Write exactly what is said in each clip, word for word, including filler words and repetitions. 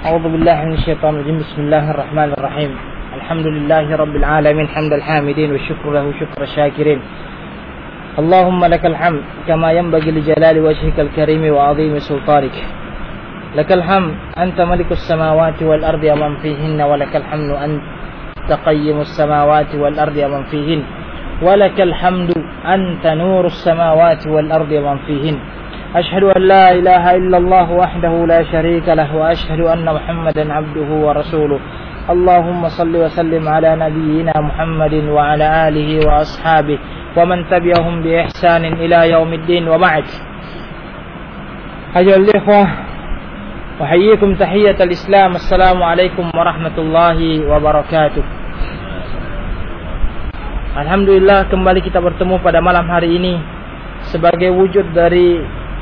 أعوذ بالله من الشيطان الرجيم. بسم الله الرحمن الرحيم. الحمد لله رب العالمين حمد الحامدين والشكر له شكر الشاكرين. اللهم لك الحمد كما ينبغي لجلال وجهك الكريم وعظيم سلطانك. لك الحمد أنت ملك السماوات والأرض ومن فيهن، ولك الحمد أنت قيم السماوات والأرض ومن فيهن، ولك الحمد أنت نور السماوات والأرض ومن فيهن. أشهد أن لا إله إلا الله وحده لا شريك له، وأشهد أن محمدا عبده ورسوله. اللهم صل وسلم على نبينا محمد وعلى آله وأصحابه ومن تبعهم بإحسان إلى يوم الدين، وبعد. أيها الإخوة، أحييكم تحية الإسلام. السلام عليكم ورحمة الله وبركاته. Alhamdulillah, kembali kita bertemu pada malam hari ini sebagai wujud dari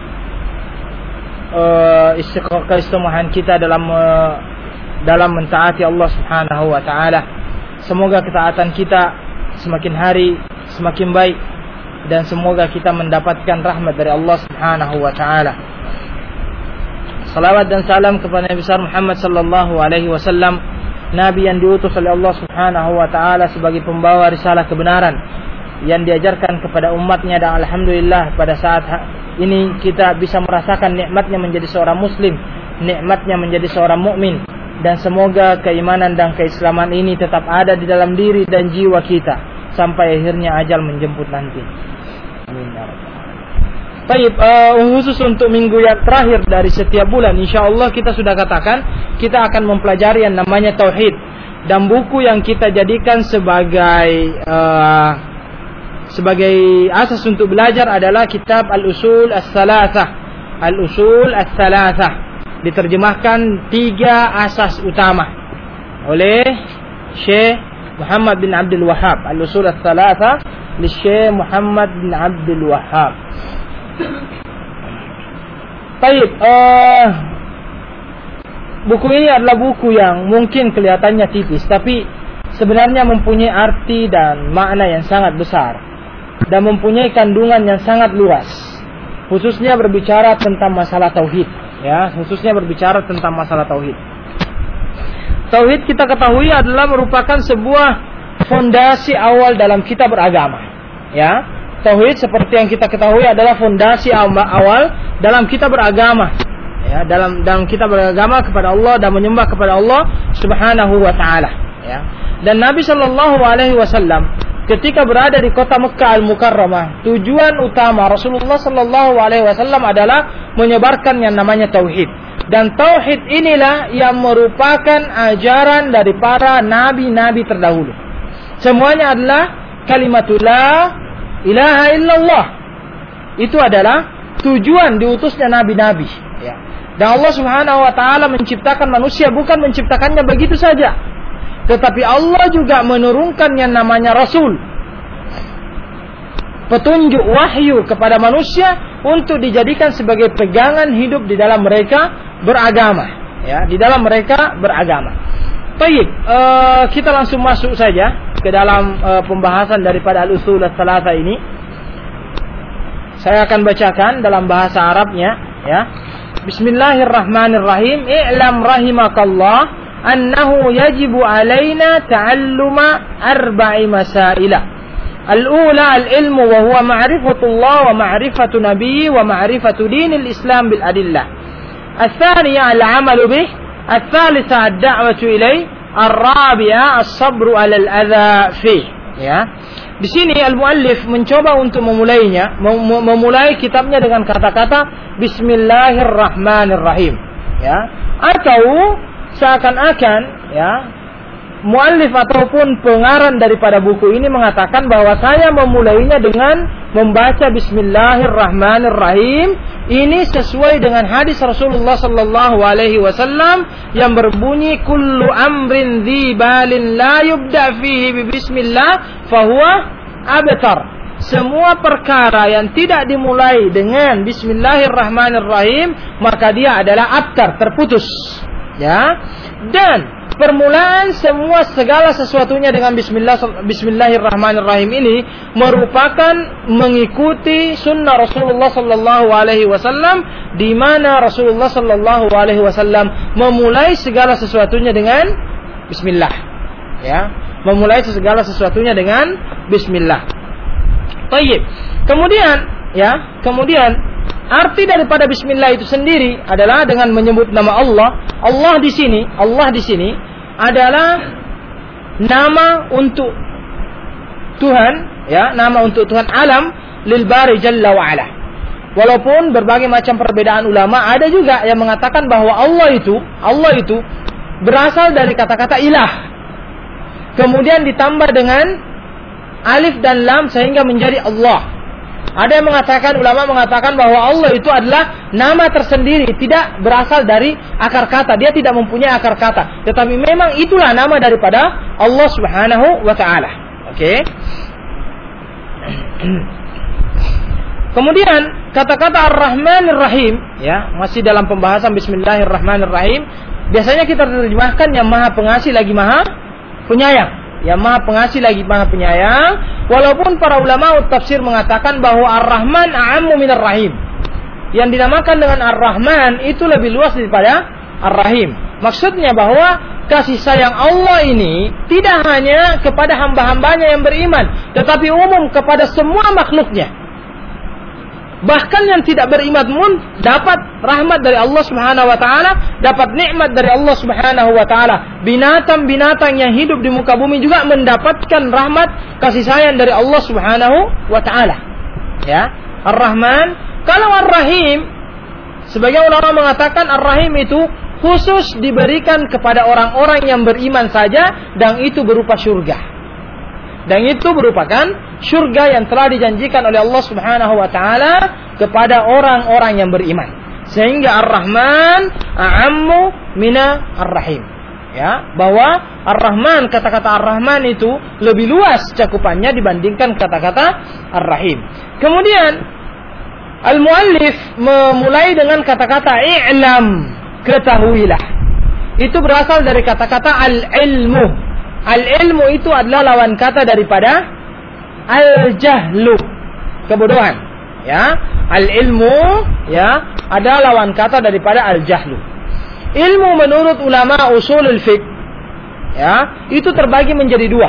uh, keistimewahan kita dalam uh, dalam mentaati Allah Subhanahu wa taala. Semoga ketaatan kita semakin hari semakin baik dan semoga kita mendapatkan rahmat dari Allah Subhanahu wa taala. Salawat dan salam kepada Nabi besar Muhammad sallallahu alaihi wasallam, Nabi yang diutus oleh Allah Subhanahu wa taala sebagai pembawa risalah kebenaran yang diajarkan kepada umatnya, dan alhamdulillah pada saat ini kita bisa merasakan nikmatnya menjadi seorang muslim, nikmatnya menjadi seorang mukmin, dan semoga keimanan dan keislaman ini tetap ada di dalam diri dan jiwa kita sampai akhirnya ajal menjemput nanti. Amin ya rabbal alamin. Baik, uh, khusus untuk minggu yang terakhir dari setiap bulan, insyaallah kita sudah katakan kita akan mempelajari yang namanya tauhid, dan buku yang kita jadikan sebagai uh, sebagai asas untuk belajar adalah kitab Al-Usul As-Salasah. Al-Usul As-Salasah diterjemahkan tiga asas utama oleh Syekh Muhammad bin Abdul Wahhab. Al-Usul As-Salasah li Syekh Muhammad bin Abdul Wahhab. Baik, uh, buku ini adalah buku yang mungkin kelihatannya tipis, tapi sebenarnya mempunyai arti dan makna yang sangat besar dan mempunyai kandungan yang sangat luas, khususnya berbicara tentang masalah tauhid. Ya, khususnya berbicara tentang masalah tauhid. Tauhid kita ketahui adalah merupakan sebuah fondasi awal dalam kita beragama. Ya. Tauhid seperti yang kita ketahui adalah fondasi awal dalam kita beragama, ya, dalam dalam kita beragama kepada Allah dan menyembah kepada Allah Subhanahu wa taala, ya. Dan Nabi sallallahu alaihi wasallam ketika berada di kota Mekkah Al-Mukarramah, tujuan utama Rasulullah sallallahu alaihi wasallam adalah menyebarkan yang namanya tauhid. Dan tauhid inilah yang merupakan ajaran dari para nabi-nabi terdahulu. Semuanya adalah kalimatullah ilaha illallah. Itu adalah tujuan diutusnya nabi-nabi, ya. Dan Allah Subhanahu wa taala menciptakan manusia bukan menciptakannya begitu saja, tetapi Allah juga menurunkan yang namanya rasul, petunjuk wahyu kepada manusia untuk dijadikan sebagai pegangan hidup di dalam mereka beragama, ya, di dalam mereka beragama. Baik, uh, kita langsung masuk saja ke dalam uh, pembahasan daripada Al-Usul As-Salasah ini. Saya akan bacakan dalam bahasa Arabnya, ya. Bismillahirrahmanirrahim. I'lam rahimakallah annahu yajibu alaina ta'alluma arba'i masaila. Al-ula al-ilmu wa huwa ma'rifatullah wa ma'rifatu nabiyyi wa ma'rifatu dinil Islam bil adillah. Al-thaniya al-'amalu bih. Al-thalitha ad-da'watu ilaih. Ar-rabi'a as-sabru 'alal adza fih. Ya. Di sini al-muallif mencoba untuk memulainya, mem- memulai kitabnya dengan kata-kata Bismillahirrahmanirrahim, ya. Atau seakan-akan, ya, muallif ataupun pengarang daripada buku ini mengatakan bahwa saya memulainya dengan membaca Bismillahirrahmanirrahim. Ini sesuai dengan hadis Rasulullah sallallahu alaihi wasallam yang berbunyi kullu amrin dzibalin la yubda fihi bi bismillah fahuwa abtar. Semua perkara yang tidak dimulai dengan Bismillahirrahmanirrahim maka dia adalah abtar, terputus, ya. Dan permulaan semua segala sesuatunya dengan Bismillah, Bismillahirrahmanirrahim ini merupakan mengikuti sunnah Rasulullah Sallallahu Alaihi Wasallam, di mana Rasulullah Sallallahu Alaihi Wasallam memulai segala sesuatunya dengan Bismillah, ya, memulai segala sesuatunya dengan Bismillah. Baik. Kemudian, ya, kemudian arti daripada Bismillah itu sendiri adalah dengan menyebut nama Allah. Allah di sini, Allah di sini adalah nama untuk Tuhan, ya, nama untuk Tuhan alam lil Bari Jalla wa Ala. Walaupun berbagai macam perbedaan ulama, ada juga yang mengatakan bahwa Allah itu, Allah itu berasal dari kata-kata ilah, kemudian ditambah dengan alif dan lam sehingga menjadi Allah. Ada yang mengatakan, ulama mengatakan bahwa Allah itu adalah nama tersendiri, tidak berasal dari akar kata, dia tidak mempunyai akar kata, tetapi memang itulah nama daripada Allah Subhanahu wa taala. Oke. Okay? Kemudian kata-kata Ar-Rahmanir Rahim, ya, masih dalam pembahasan Bismillahirrahmanirrahim, biasanya kita terjemahkan yang Maha Pengasih lagi Maha Penyayang. Yang Maha Pengasih lagi Maha Penyayang. Walaupun para ulama tafsir mengatakan bahwa Ar-Rahman a'ammu minar Rahim. Yang dinamakan dengan Ar-Rahman itu lebih luas daripada Ar-Rahim. Maksudnya bahwa kasih sayang Allah ini tidak hanya kepada hamba-hambanya yang beriman, tetapi umum kepada semua makhluknya. Bahkan yang tidak beriman pun dapat rahmat dari Allah Subhanahu wa taala, dapat nikmat dari Allah Subhanahu wa taala. Binatang-binatang yang hidup di muka bumi juga mendapatkan rahmat kasih sayang dari Allah Subhanahu wa taala. Ya, Ar-Rahman. Kalau Ar-Rahim, sebagian ulama mengatakan Ar-Rahim itu khusus diberikan kepada orang-orang yang beriman saja, dan itu berupa surga. Dan itu merupakan surga yang telah dijanjikan oleh Allah Subhanahu wa taala kepada orang-orang yang beriman. Sehingga Ar-Rahman a'ammu mina Ar-Rahim. Ya, bahwa Ar-Rahman, kata-kata Ar-Rahman itu lebih luas cakupannya dibandingkan kata-kata Ar-Rahim. Kemudian Al-Muallif memulai dengan kata-kata i'lam, ketahuilah. Itu berasal dari kata-kata al-ilmu. Al-ilmu itu adalah lawan kata daripada al-jahlu, kebodohan. Ya, al-ilmu, ya, ada lawan kata daripada al-jahlu. Ilmu menurut ulama usulul fiqh, ya, itu terbagi menjadi dua.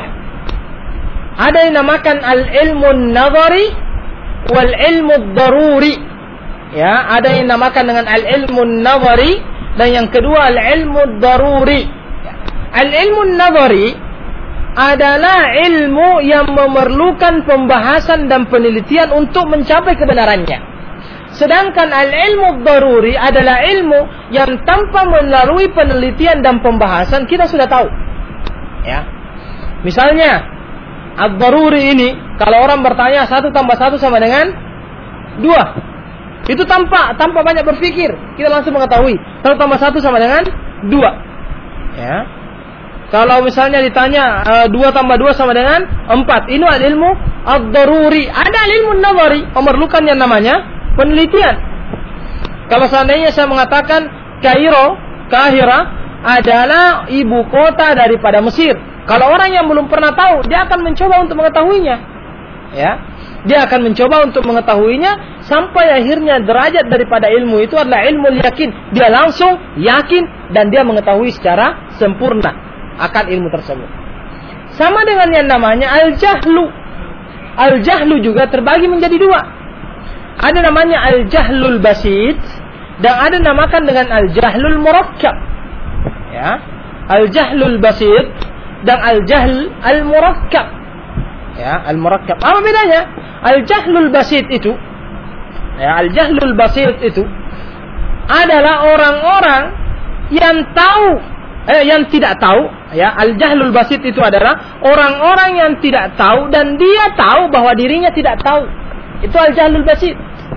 Ada yang namakan al-ilmu nadhari wal ilmu daruri. Ya, ada yang namakan dengan al-ilmu nadhari, dan yang kedua al-ilmu daruri. Al-ilmu nadhari adalah ilmu yang memerlukan pembahasan dan penelitian untuk mencapai kebenarannya. Sedangkan al-ilmu daruri adalah ilmu yang tanpa melalui penelitian dan pembahasan kita sudah tahu. Ya. Misalnya, ad-daruri ini, kalau orang bertanya satu tambah satu sama dengan dua, itu tanpa tanpa banyak berpikir, kita langsung mengetahui satu tambah satu sama dengan dua. Ya. Kalau misalnya ditanya dua tambah dua sama dengan empat, ini adalah ilmu ad-daruri. Ada ilmu nadhari, memerlukan yang namanya penelitian. Kalau seandainya saya mengatakan Kairo, Kahira adalah ibu kota daripada Mesir, kalau orang yang belum pernah tahu, dia akan mencoba untuk mengetahuinya. Ya, dia akan mencoba untuk mengetahuinya sampai akhirnya derajat daripada ilmu itu adalah ilmu yakin. Dia langsung yakin dan dia mengetahui secara sempurna akan ilmu tersebut. Sama dengan yang namanya al-jahlu. Al-jahlu juga terbagi menjadi dua. Ada namanya al-jahlul basit, dan ada namakan dengan al-jahlul murakkab. Ya, al-jahlul basit dan al-jahl al-murakkab. Ya, al-murakkab. Apa bedanya? Al-jahlul basit itu, ya, al-jahlul basit itu adalah orang-orang yang tahu Eh, yang tidak tahu, ya, al-jahlul basit itu adalah orang-orang yang tidak tahu dan dia tahu bahwa dirinya tidak tahu. Itu al-jahlul basit.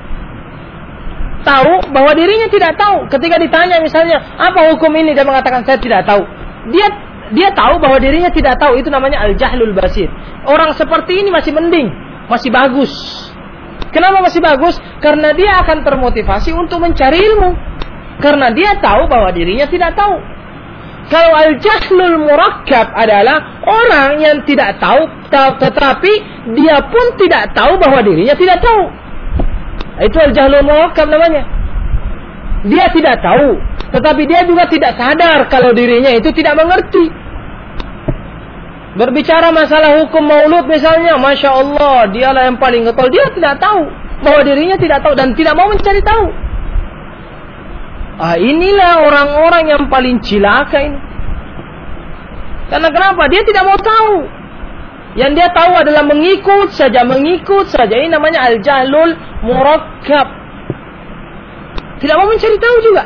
Tahu bahwa dirinya tidak tahu. Ketika ditanya misalnya, apa hukum ini, dia mengatakan saya tidak tahu. Dia dia tahu bahwa dirinya tidak tahu, itu namanya al-jahlul basit. Orang seperti ini masih mending, masih bagus. Kenapa masih bagus? Karena dia akan termotivasi untuk mencari ilmu. Karena dia tahu bahwa dirinya tidak tahu. Kalau al-jahlul murakkab adalah orang yang tidak tahu, tetapi dia pun tidak tahu bahwa dirinya tidak tahu. Itu al-jahlul murakkab namanya. Dia tidak tahu, tetapi dia juga tidak sadar kalau dirinya itu tidak mengerti. Berbicara masalah hukum maulud misalnya, Masya Allah, dialah yang paling getol. Dia tidak tahu bahwa dirinya tidak tahu dan tidak mau mencari tahu. Ah, inilah orang-orang yang paling cilaka ini. Karena kenapa? Dia tidak mau tahu. Yang dia tahu adalah mengikut saja, mengikut saja. Ini namanya al-jahlul murakkab. Tidak mau mencari tahu juga.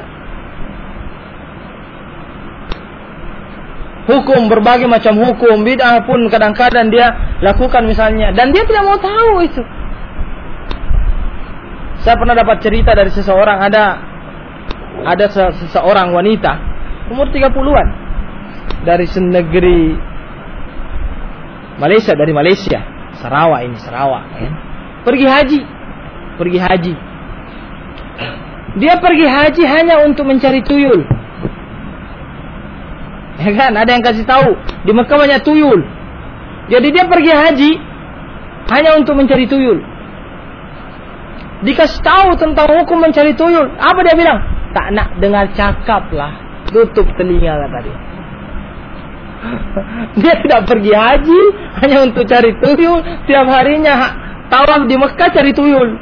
Hukum, berbagai macam hukum, bid'ah pun kadang-kadang dia lakukan misalnya. Dan dia tidak mau tahu itu. Saya pernah dapat cerita dari seseorang, ada ada seseorang wanita umur tiga puluhan dari senegeri Malaysia, dari Malaysia, Sarawak ini, Sarawak ya. Pergi haji. Pergi haji. Dia pergi haji hanya untuk mencari tuyul. Ya kan, ada yang kasih tahu di Mekah banyak tuyul. Jadi dia pergi haji hanya untuk mencari tuyul. Dikasih tahu tentang hukum mencari tuyul. Apa dia bilang? Tak nak dengar cakap lah. Tutup telinga lah tadi. Dia tidak pergi haji hanya untuk cari tuyul. Tiap harinya tawaf di Mekah cari tuyul.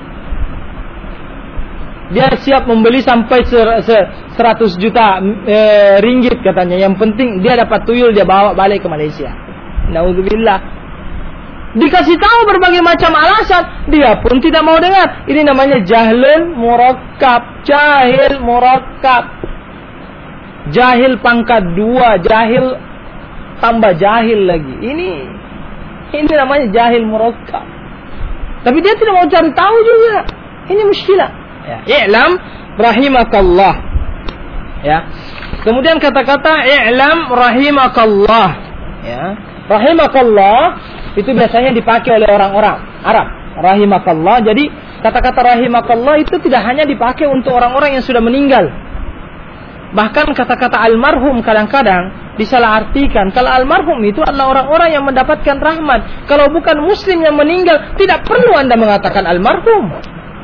Dia siap membeli sampai seratus juta e, ringgit katanya. Yang penting dia dapat tuyul, dia bawa balik ke Malaysia. Nauzubillah. Dikasih tahu berbagai macam alasan, dia pun tidak mau dengar. Ini namanya jahlun murakkab, jahil murakkab. Jahil pangkat dua, jahil tambah jahil lagi. Ini ini namanya jahil murakkab. Tapi dia tidak mau cari tahu juga. Ini muskilah. Ya, i'lam rahimakallah. Ya. Kemudian kata-kata i'lam rahimakallah. Ya. Rahimakallah itu biasanya dipakai oleh orang-orang Arab. Rahimakallah. Jadi kata-kata rahimakallah itu tidak hanya dipakai untuk orang-orang yang sudah meninggal. Bahkan kata-kata almarhum kadang-kadang disalahartikan. Kalau almarhum itu adalah orang-orang yang mendapatkan rahmat. Kalau bukan muslim yang meninggal, tidak perlu Anda mengatakan almarhum.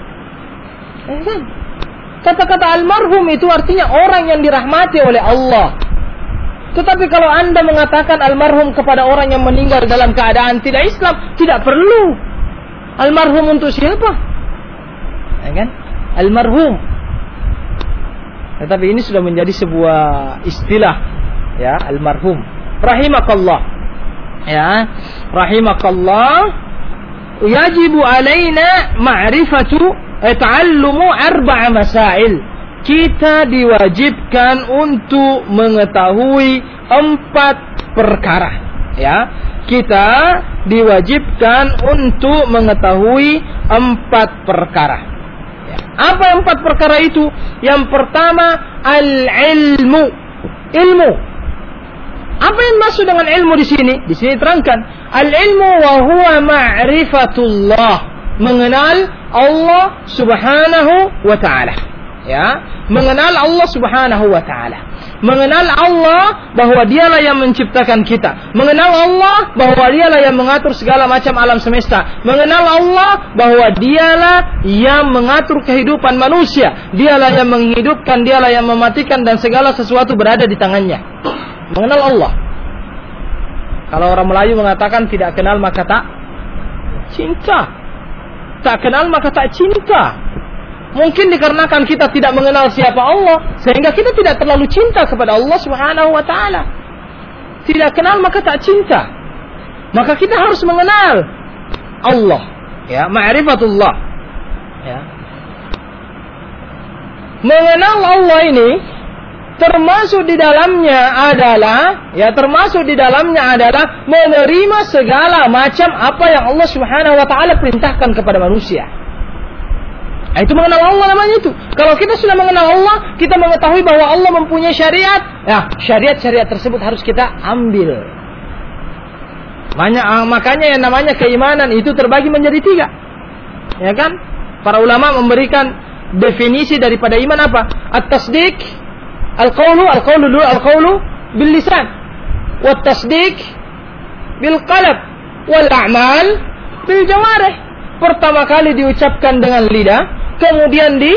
Kata-kata almarhum itu artinya orang yang dirahmati oleh Allah. Tetapi kalau Anda mengatakan almarhum kepada orang yang meninggal dalam keadaan tidak Islam, tidak perlu. Almarhum untuk siapa? Ya kan? Almarhum. Tetapi ini sudah menjadi sebuah istilah, ya, almarhum. Rahimakallah. Ya, rahimakallah. Yajibu alaina ma'rifatu ta'allumu arba'a masail. Kita diwajibkan untuk mengetahui empat perkara. Ya, kita diwajibkan untuk mengetahui empat perkara. Ya. Apa empat perkara itu? Yang pertama, al-ilmu, ilmu. Apa yang maksud dengan ilmu di sini? Di sini terangkan, al-ilmu wa huwa ma'rifatullah, mengenal Allah Subhanahu wa ta'ala. Ya, mengenal Allah Subhanahu wa ta'ala. Mengenal Allah bahwa dialah yang menciptakan kita. Mengenal Allah bahwa dialah yang mengatur segala macam alam semesta. Mengenal Allah bahwa dialah yang mengatur kehidupan manusia. Dialah yang menghidupkan, dialah yang mematikan, dan segala sesuatu berada di tangannya. Mengenal Allah. Kalau orang Melayu mengatakan tidak kenal maka tak cinta. Tak kenal maka tak cinta. Mungkin dikarenakan kita tidak mengenal siapa Allah, sehingga kita tidak terlalu cinta kepada Allah Subhanahu wa ta'ala. Tidak kenal maka tak cinta. Maka kita harus mengenal Allah, ya, ma'rifatullah. Ya. Mengenal Allah ini termasuk di dalamnya adalah, ya, termasuk di dalamnya adalah menerima segala macam apa yang Allah Subhanahu wa ta'ala perintahkan kepada manusia. Nah, itu mengenal Allah namanya itu. Kalau kita sudah mengenal Allah, kita mengetahui bahwa Allah mempunyai syariat. Ya, syariat-syariat tersebut harus kita ambil. Makanya yang namanya keimanan itu terbagi menjadi tiga. Ya kan? Para ulama memberikan definisi daripada iman apa? At-tasdiq, al-qawlu, al-qawlu dulu, al-qawlu bil lisan, wat tasdiq bil qalb, wal a'mal bil jawarih. Pertama kali diucapkan dengan lidah, kemudian di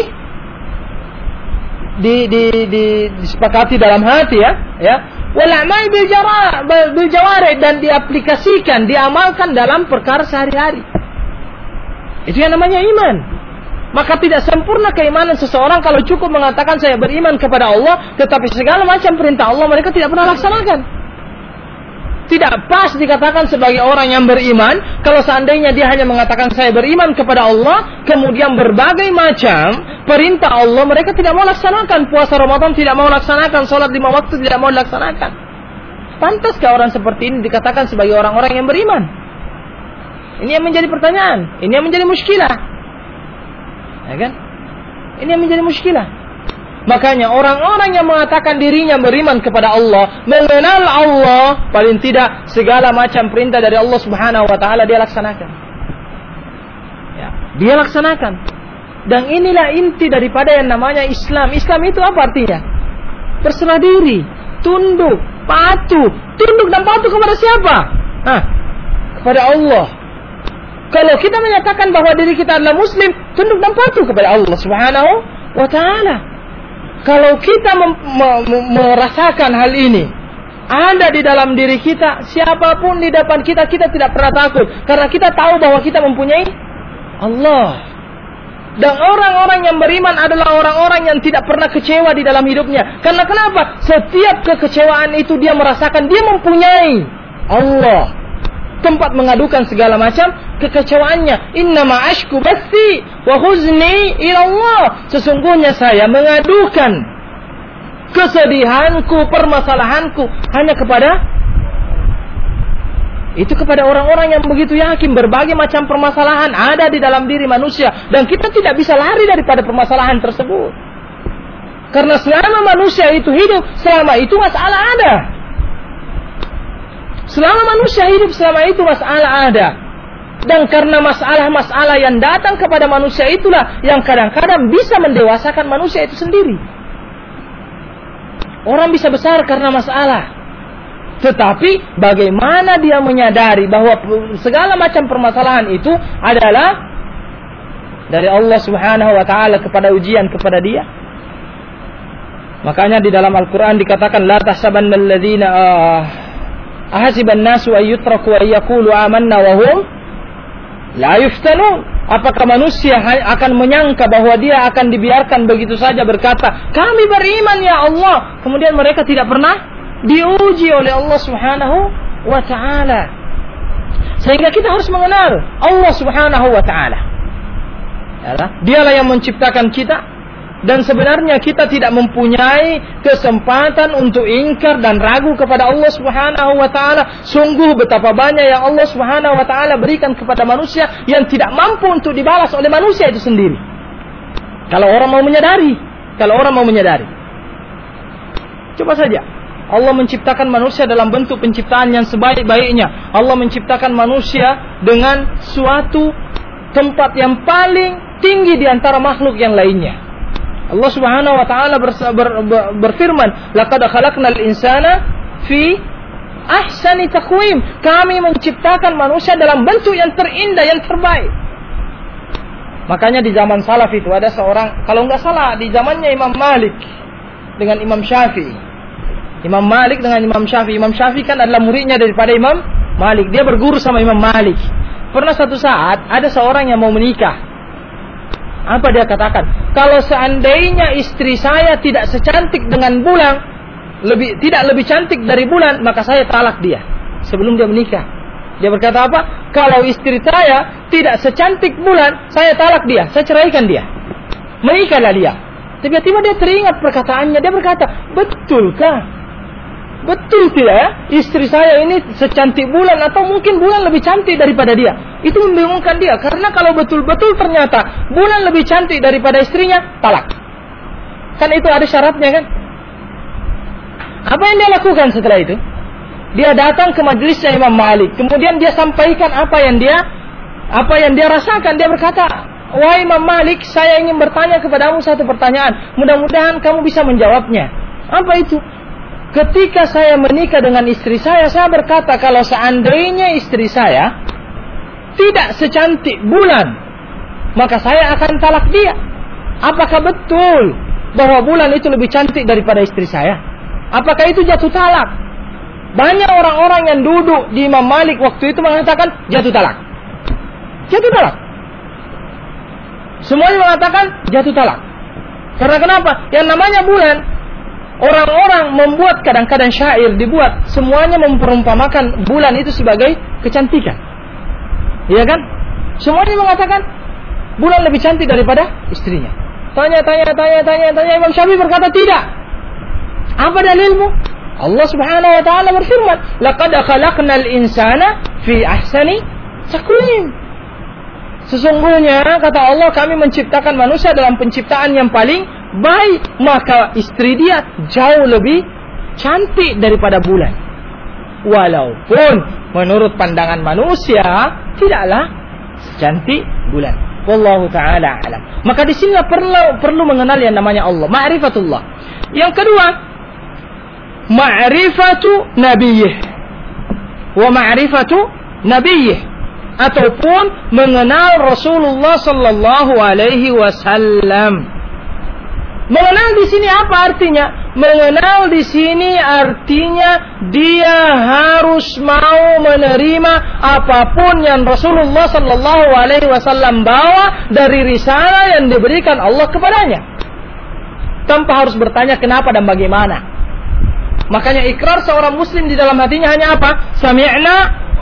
di di, di disepakati dalam hati ya, ya. Wal a'mal bil jawarih, bil jawarih, dan diaplikasikan, diamalkan dalam perkara sehari-hari. Itu yang namanya iman. Maka tidak sempurna keimanan seseorang kalau cukup mengatakan saya beriman kepada Allah, tetapi segala macam perintah Allah mereka tidak pernah laksanakan. Tidak pas dikatakan sebagai orang yang beriman kalau seandainya dia hanya mengatakan saya beriman kepada Allah, kemudian berbagai macam perintah Allah mereka tidak mau laksanakan. Puasa Ramadan tidak mau laksanakan, sholat lima waktu tidak mau laksanakan. Pantaskah orang seperti ini dikatakan sebagai orang-orang yang beriman? Ini yang menjadi pertanyaan, ini yang menjadi muskilah. Ya kan? Ini yang menjadi muskilah. Makanya orang-orang yang mengatakan dirinya beriman kepada Allah, mengenal Allah, paling tidak segala macam perintah dari Allah Subhanahu wa taala dia laksanakan. Ya, dia laksanakan. Dan inilah inti daripada yang namanya Islam. Islam itu apa artinya? Berserah diri, tunduk, patuh. Tunduk dan patuh kepada siapa? Hah? Kepada Allah. Kalau kita menyatakan bahwa diri kita adalah muslim, tunduk dan patuh kepada Allah Subhanahu wa taala. Kalau kita mem- mem- merasakan hal ini ada di dalam diri kita, siapapun di depan kita, kita tidak pernah takut karena kita tahu bahwa kita mempunyai Allah. Dan orang-orang yang beriman adalah orang-orang yang tidak pernah kecewa di dalam hidupnya. Karena kenapa? Setiap kekecewaan itu dia merasakan dia mempunyai Allah, tempat mengadukan segala macam kekecewaannya. Innama ashku bathi wa huzni ila Allah. Sesungguhnya saya mengadukan kesedihanku, permasalahanku hanya kepada itu kepada orang-orang yang begitu yakin berbagai macam permasalahan ada di dalam diri manusia dan kita tidak bisa lari daripada permasalahan tersebut. Karena selama manusia itu hidup, selama itu masalah ada. Selama manusia hidup, selama itu masalah ada. Dan karena masalah-masalah yang datang kepada manusia itulah yang kadang-kadang bisa mendewasakan manusia itu sendiri. Orang bisa besar karena masalah. Tetapi bagaimana dia menyadari bahwa segala macam permasalahan itu adalah dari Allah Subhanahu wa taala kepada ujian kepada dia. Makanya di dalam Al-Qur'an dikatakan la tahsabannal ladzina ahasiban nasu ay yutraku ay yaqulu amanna wa hum la yuftanun. Apakah manusia akan menyangka bahwa dia akan dibiarkan begitu saja berkata kami beriman ya Allah, kemudian mereka tidak pernah diuji oleh Allah Subhanahu wa taala. Sehingga kita harus mengenal Allah Subhanahu wa taala. Dialah yang menciptakan kita. Dan sebenarnya kita tidak mempunyai kesempatan untuk ingkar dan ragu kepada Allah Subhanahu wa taala. Sungguh betapa banyak yang Allah Subhanahu wa taala berikan kepada manusia yang tidak mampu untuk dibalas oleh manusia itu sendiri. Kalau orang mau menyadari, kalau orang mau menyadari. Coba saja. Allah menciptakan manusia dalam bentuk penciptaan yang sebaik-baiknya. Allah menciptakan manusia dengan suatu tempat yang paling tinggi di antara makhluk yang lainnya. Allah Subhanahu wa taala ber, ber, ber, berfirman, "Laqad khalaqnal insana fi ahsani taqwim." Kami menciptakan manusia dalam bentuk yang terindah, yang terbaik. Makanya di zaman salaf itu ada seorang, kalau enggak salah di zamannya Imam Malik dengan Imam Syafi'i. Imam Malik dengan Imam Syafi'i. Imam Syafi'i kan adalah muridnya daripada Imam Malik. Dia berguru sama Imam Malik. Pernah satu saat ada seorang yang mau menikah. Apa dia katakan? Kalau seandainya istri saya tidak secantik dengan bulan, lebih tidak lebih cantik dari bulan, maka saya talak dia sebelum dia menikah. Dia berkata apa? Kalau istri saya tidak secantik bulan, saya talak dia, saya ceraikan dia. Menikahlah dia. Tiba-tiba dia teringat perkataannya. Dia berkata, betulkah? Betul tidak ya? Istri saya ini secantik bulan atau mungkin bulan lebih cantik daripada dia. Itu membingungkan dia. Karena kalau betul-betul ternyata bulan lebih cantik daripada istrinya, talak. Kan itu ada syaratnya kan? Apa yang dia lakukan setelah itu? Dia datang ke majelisnya Imam Malik. Kemudian dia sampaikan apa yang dia apa yang dia rasakan. Dia berkata, wahai Imam Malik, saya ingin bertanya kepadamu satu pertanyaan. Mudah-mudahan kamu bisa menjawabnya. Apa itu? ketika saya menikah dengan istri saya, saya berkata kalau seandainya istri saya tidak secantik bulan, maka saya akan talak dia. Apakah betul bahwa bulan itu lebih cantik daripada istri saya? Apakah itu jatuh talak? Banyak orang-orang yang duduk di Imam Malik waktu itu mengatakan jatuh talak. Jatuh talak. Semuanya mengatakan jatuh talak. Karena kenapa? Yang namanya bulan, orang-orang membuat kadang-kadang syair dibuat, semuanya memperumpamakan bulan itu sebagai kecantikan. Iya kan? Semuanya mengatakan bulan lebih cantik daripada istrinya. Tanya, tanya, tanya, tanya, tanya. Imam Syafi'i berkata tidak. Apa dalilmu? Allah Subhanahu wa taala berfirman, "Laqad khalaqnal insana fi ahsani taqwim." Sesungguhnya kata Allah, kami menciptakan manusia dalam penciptaan yang paling baik, maka istri dia jauh lebih cantik daripada bulan. Walaupun menurut pandangan manusia tidaklah secantik bulan. Wallahu taala alam. Maka di sini perlu perlu mengenal yang namanya Allah, ma'rifatullah. Yang kedua, ma'rifatu nabiyyih. Wa ma'rifatu nabiyyih, ataupun mengenal Rasulullah sallallahu alaihi wasallam. Mengenal di sini apa artinya? Mengenal di sini artinya dia harus mau menerima apapun yang Rasulullah sallallahu alaihi wasallam bawa dari risalah yang diberikan Allah kepadanya, tanpa harus bertanya kenapa dan bagaimana. Makanya ikrar seorang muslim di dalam hatinya hanya apa? Sami'na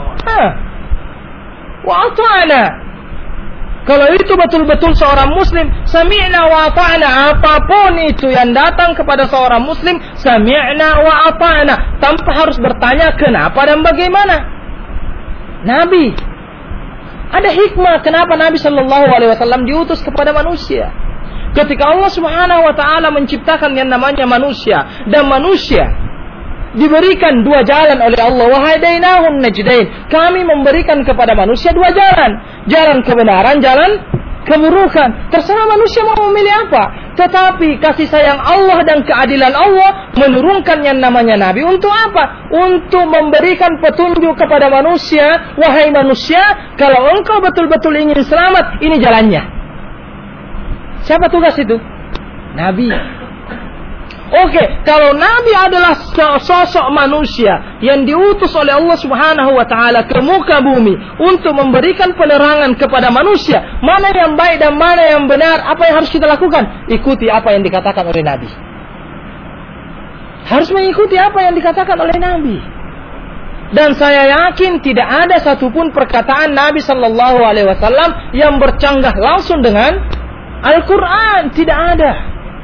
wa ata'na. Kalau itu betul-betul seorang muslim, sami'na wa ata'na, apapun itu yang datang kepada seorang muslim, sami'na wa ata'na, tanpa harus bertanya kenapa dan bagaimana. Nabi, ada hikmah kenapa Nabi sallallahu alaihi wasallam diutus kepada manusia. Ketika Allah Subhanahu wa taala menciptakan yang namanya manusia, dan manusia diberikan dua jalan oleh Allah. Wahadainahum najdain. Kami memberikan kepada manusia dua jalan. Jalan kebenaran, jalan keburukan. Terserah manusia mau memilih apa. Tetapi kasih sayang Allah dan keadilan Allah menurunkan yang namanya Nabi untuk apa? Untuk memberikan petunjuk kepada manusia. Wahai manusia, kalau engkau betul-betul ingin selamat, ini jalannya. Siapa tugas itu? Nabi. Oke, kalau Nabi adalah sosok manusia yang diutus oleh Allah Subhanahu wa taala ke muka bumi untuk memberikan penerangan kepada manusia, mana yang baik dan mana yang benar, apa yang harus kita lakukan? Ikuti apa yang dikatakan oleh Nabi. Harus mengikuti apa yang dikatakan oleh Nabi. Dan saya yakin tidak ada satupun perkataan Nabi sallallahu alaihi wasallam yang bercanggah langsung dengan Al-Quran. Tidak ada.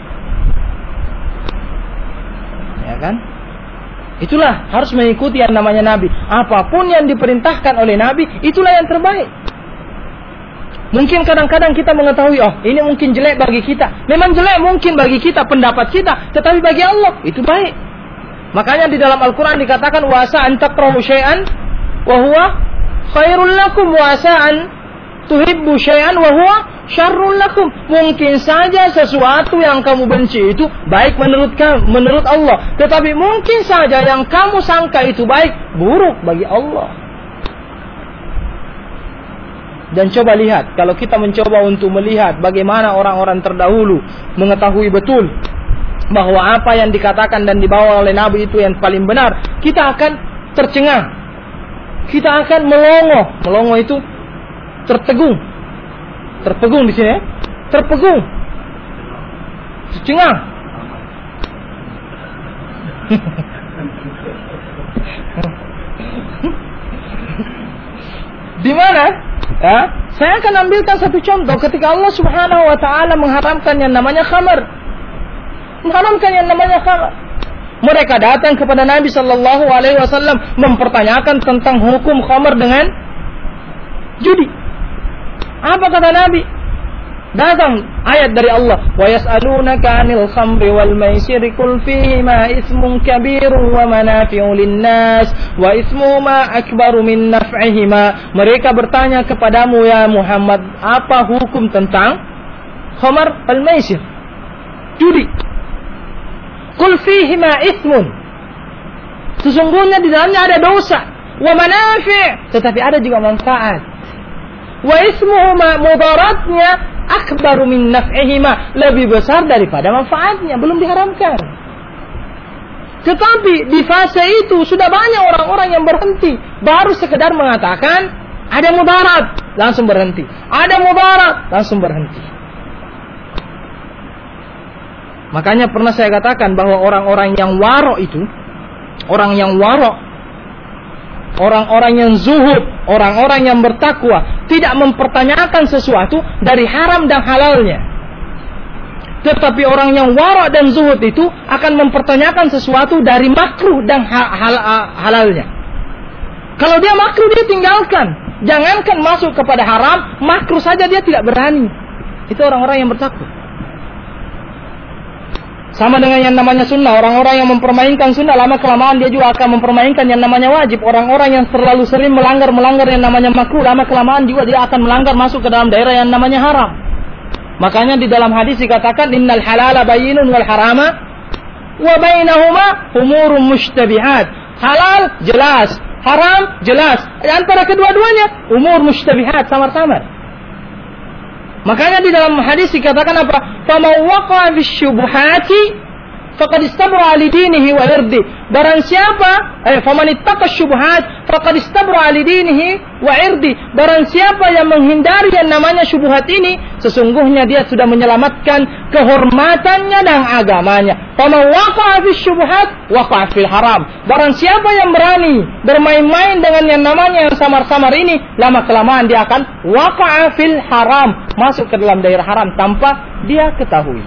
Ya kan? Itulah harus mengikuti yang namanya Nabi. Apapun yang diperintahkan oleh Nabi, itulah yang terbaik. Mungkin kadang-kadang kita mengetahui, oh ini mungkin jelek bagi kita. Memang jelek mungkin bagi kita, pendapat kita. Tetapi bagi Allah, itu baik. Makanya di dalam Al-Quran dikatakan, wasa an takrahu syai'an wa huwa khairul lakum, wasa an tuhibbu syai'an wa huwa syarrul lakum. Mungkin saja sesuatu yang kamu benci itu baik menurut kamu, menurut Allah. Tetapi mungkin saja yang kamu sangka itu baik, buruk bagi Allah. Dan coba lihat, kalau kita mencoba untuk melihat bagaimana orang-orang terdahulu mengetahui betul bahwa apa yang dikatakan dan dibawa oleh Nabi itu yang paling benar, kita akan tercengang. Kita akan melongo. Melongo itu tertegung. Terpegung di sini, ya? Terpegung. Tercengang. Di mana? Ya, saya akan ambilkan satu contoh ketika Allah Subhanahu wa taala mengharamkan yang namanya khamar. Mengharamkan yang namanya khamar. Mereka datang kepada Nabi sallallahu alaihi wasallam mempertanyakan tentang hukum khamar dengan judi. Apa kata Nabi? Datang ayat dari Allah, wa yas'alunaka 'anil khamri wal maisiri qul fihima itsmun kabirun wa manafi'u lin-nas wa itsmuhuma akbaru min naf'ihima. Mereka bertanya kepadamu ya Muhammad, apa hukum tentang khamar wal maisir? Judi. Qul fihima itsmun. Sesungguhnya di dalamnya ada dosa. Wa manafi', tetapi ada juga manfaat. Wa ismuhuma, mudaratnya akbaru min naf'ihima, lebih besar daripada manfaatnya, belum diharamkan. Tetapi di fase itu sudah banyak orang-orang yang berhenti, baru sekedar mengatakan ada mudarat, langsung berhenti. Ada mudarat, langsung berhenti. Makanya pernah saya katakan bahwa orang-orang yang waro itu, orang yang waro, orang-orang yang zuhud, orang-orang yang bertakwa, tidak mempertanyakan sesuatu dari haram dan halalnya. Tetapi orang yang wara' dan zuhud itu akan mempertanyakan sesuatu dari makruh dan hal, hal, halalnya. Kalau dia makruh, dia tinggalkan. Jangankan masuk kepada haram, makruh saja dia tidak berani. Itu orang-orang yang bertakwa. Sama dengan yang namanya sunnah. Orang-orang yang mempermainkan sunnah, lama-kelamaan dia juga akan mempermainkan yang namanya wajib. Orang-orang yang terlalu sering melanggar-melanggar yang namanya makruh, lama-kelamaan juga dia akan melanggar, masuk ke dalam daerah yang namanya haram. Makanya di dalam hadis dikatakan innal halala bayyinun wal harama wa bainahuma umurun mushtabihat. Halal jelas, haram jelas. Antara kedua-duanya umur mushtabihat, samar-samar. Makanya di dalam hadis dikatakan apa? Faman waqa'a bisyubhati faqad istabra li dinihi wa irdi. Barang siapa eh faman ittaqa syubhat faqad istabra li dinihi wa irdi. Barang siapa yang menghindari yang namanya syubhat ini, sesungguhnya dia sudah menyelamatkan kehormatannya dan agamanya. Faman waqa'a fi syubhat waqa'a fil haram. Barang siapa yang berani bermain-main dengan yang namanya yang samar-samar ini, lama kelamaan dia akan waqa'a fil haram, masuk ke dalam daerah haram tanpa dia ketahui.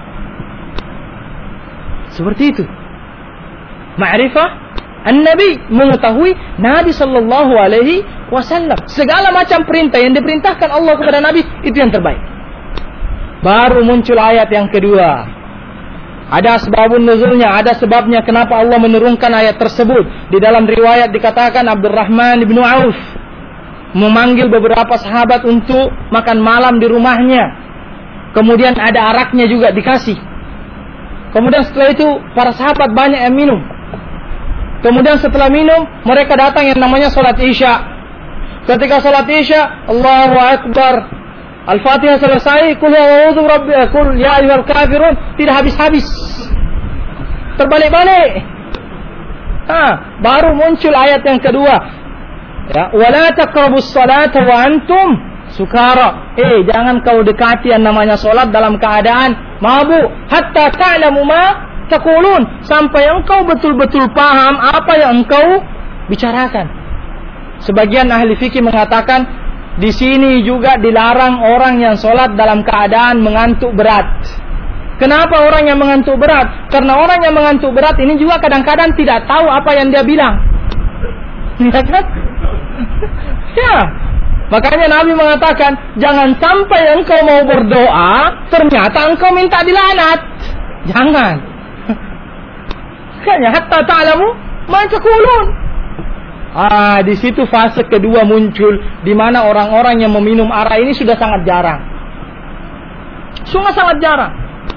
Seperti itu. Ma'rifah an-nabi, mengetahui Nabi sallallahu alaihi wasallam. Segala macam perintah yang diperintahkan Allah kepada Nabi, itu yang terbaik. Baru muncul ayat yang kedua. Ada sebabun nuzulnya, ada sebabnya kenapa Allah menurunkan ayat tersebut. Di dalam riwayat dikatakan Abdurrahman bin Auf memanggil beberapa sahabat untuk makan malam di rumahnya. Kemudian ada araknya juga dikasih. Kemudian setelah itu para sahabat banyak yang minum. Kemudian setelah minum, mereka datang yang namanya salat Isya. Ketika salat Isya, Allahu Akbar, Al-Fatihah selesai, Qul a'udzu birabbi Qul ya ayyuhal kafirun, tidak habis-habis. Terbalik-balik. Ah, baru muncul ayat yang kedua. Ya, wala taqrabus salata wa antum sukara. Eh, jangan kau dekati yang namanya salat dalam keadaan mabuk, hatta ta'lamu ma taqulun, sampai engkau betul-betul paham apa yang engkau bicarakan. Sebagian ahli fikih mengatakan di sini juga dilarang orang yang salat dalam keadaan mengantuk berat. Kenapa orang yang mengantuk berat? Karena orang yang mengantuk berat ini juga kadang-kadang tidak tahu apa yang dia bilang. Ya kan? Ya. Makanya Nabi mengatakan, jangan sampai engkau mau berdoa, ternyata engkau minta dilaknat. Jangan. Makanya hatta ta'lamu ma taqulun. Ah, di situ fase kedua muncul, di mana orang-orang yang meminum arak ini sudah sangat jarang. Sungguh sangat jarang.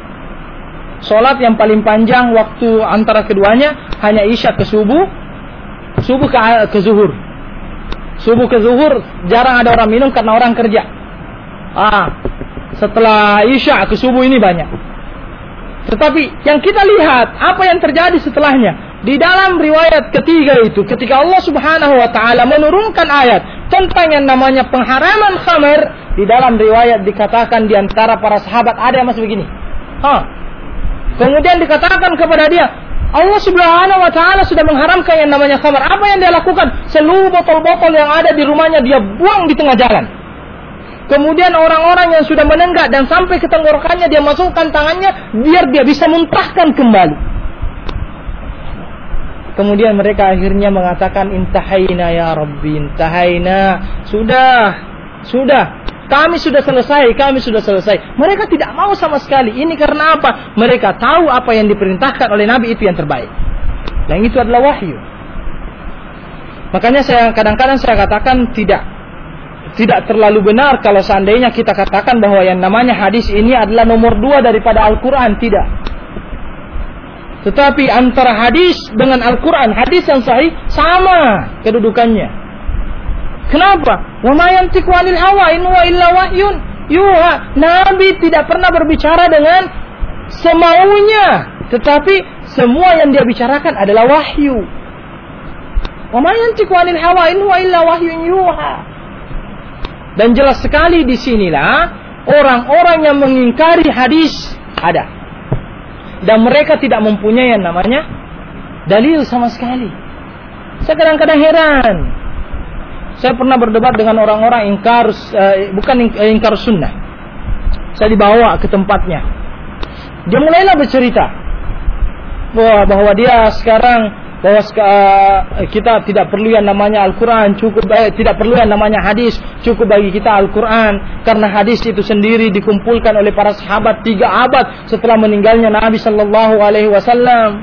Salat yang paling panjang waktu antara keduanya hanya Isya ke subuh, subuh ke, ke zuhur. Subuh ke zuhur jarang ada orang minum karena orang kerja. Ah, setelah Isya ke subuh ini banyak. Tetapi yang kita lihat apa yang terjadi setelahnya. Di dalam riwayat ketiga itu, ketika Allah Subhanahu wa taala menurunkan ayat tentang yang namanya pengharaman khamr, di dalam riwayat dikatakan di antara para sahabat ada yang masih begini. Ha. Kemudian dikatakan kepada dia, Allah Subhanahu wa taala sudah mengharamkan yang namanya khamar. Apa yang dia lakukan? Seluruh botol-botol yang ada di rumahnya dia buang di tengah jalan. Kemudian orang-orang yang sudah menenggak dan sampai ke tenggorokannya dia masukkan tangannya biar dia bisa muntahkan kembali. Kemudian mereka akhirnya mengatakan intahaina ya Rabbi, intahaina. Sudah, sudah. Kami sudah selesai, kami sudah selesai. Mereka tidak mau sama sekali. Ini karena apa? Mereka tahu apa yang diperintahkan oleh Nabi itu yang terbaik. Dan itu adalah wahyu. Makanya saya kadang-kadang saya katakan tidak tidak terlalu benar kalau seandainya kita katakan bahwa yang namanya hadis ini adalah nomor dua daripada Al-Quran. Tidak. Tetapi antara hadis dengan Al-Quran, hadis yang sahih sama kedudukannya. Kenapa? Wa ma yantiqu 'anil hawa in huwa illa wahyun yuha. Nabi tidak pernah berbicara dengan semaunya, tetapi semua yang dia bicarakan adalah wahyu. Wa ma yantiqu 'anil hawa in huwa illa wahyun yuha. Dan jelas sekali di sinilah orang-orang yang mengingkari hadis ada. Dan mereka tidak mempunyai yang namanya dalil sama sekali. Saya kadang-kadang heran. Saya pernah berdebat dengan orang-orang ingkar, uh, bukan ingkar sunnah. Saya dibawa ke tempatnya. Dia mulailah bercerita bahwa, bahwa dia sekarang bahwa uh, kita tidak perlu yang namanya Al-Quran, cukup eh, tidak perlu yang namanya hadis, cukup bagi kita Al-Quran, karena hadis itu sendiri dikumpulkan oleh para sahabat tiga abad setelah meninggalnya Nabi Sallallahu Alaihi Wasallam.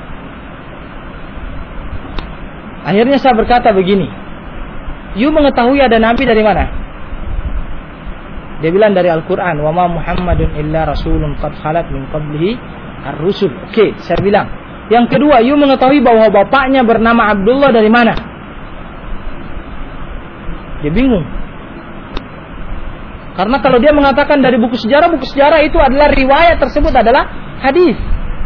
Akhirnya saya berkata begini, you mengetahui ada Nabi dari mana? Dia bilang dari Al-Quran, wa ma Muhammadun illa rasulun qad khalat min qablihi ar-rusul. Oke, okay, saya bilang. Yang kedua, you mengetahui bahwa bapaknya bernama Abdullah dari mana? Dia bingung. Karena kalau dia mengatakan dari buku sejarah, buku sejarah itu adalah riwayat tersebut adalah hadis.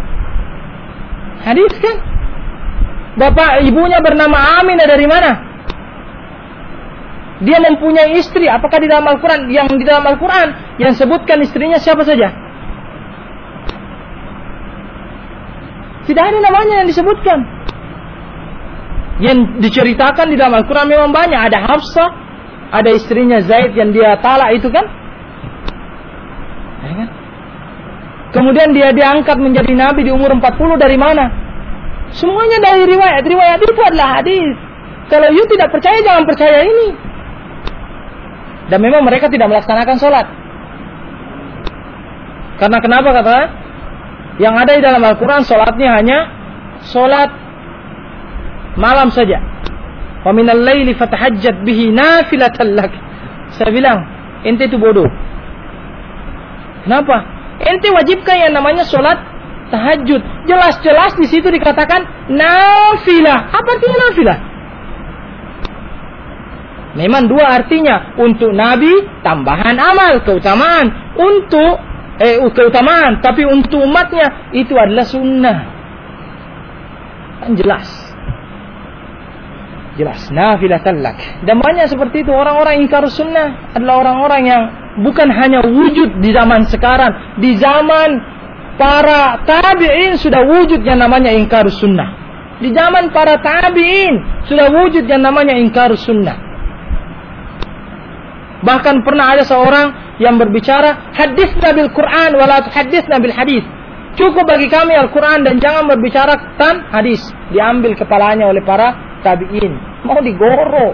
Hadis kan? Bapak ibunya bernama Aminah dari mana? Dia mempunyai istri. Apakah di dalam Al-Quran? Yang di dalam Al-Quran yang sebutkan istrinya siapa saja? Tidak ada namanya yang disebutkan. Yang diceritakan di dalam Al-Quran memang banyak. Ada Hafsah, ada istrinya Zaid yang dia talak itu kan? Ya kan? Kemudian dia diangkat menjadi nabi di umur empat puluh dari mana? Semuanya dari riwayat. Riwayat itu adalah hadis. Kalau you tidak percaya, jangan percaya ini. Dan memang mereka tidak melaksanakan sholat. Karena kenapa kata? Yang ada di dalam Al-Quran sholatnya hanya sholat malam saja. Wa minal laili fatahajjat bihi nafilatan lak. Saya bilang, ente itu bodoh. Kenapa? Ente wajibkan yang namanya sholat tahajud. Jelas-jelas di situ dikatakan nafilah. Apa artinya nafilah? Memang dua artinya. Untuk Nabi tambahan amal, keutamaan. Untuk Eh, keutamaan, tapi untuk umatnya itu adalah sunnah. Kan jelas. Jelas. Nafilatan lak. Dan banyak seperti itu. Orang-orang ingkar sunnah adalah orang-orang yang bukan hanya wujud di zaman sekarang. Di zaman para tabi'in sudah wujud yang namanya ingkar sunnah. Di zaman para tabi'in sudah wujud yang namanya ingkar sunnah. Bahkan pernah ada seorang yang berbicara, haditsna bil Quran wala tuhadditsna bil hadis. Cukup bagi kami Al-Quran dan jangan berbicara tentang hadis. Diambil kepalanya oleh para tabi'in. Mau digoro.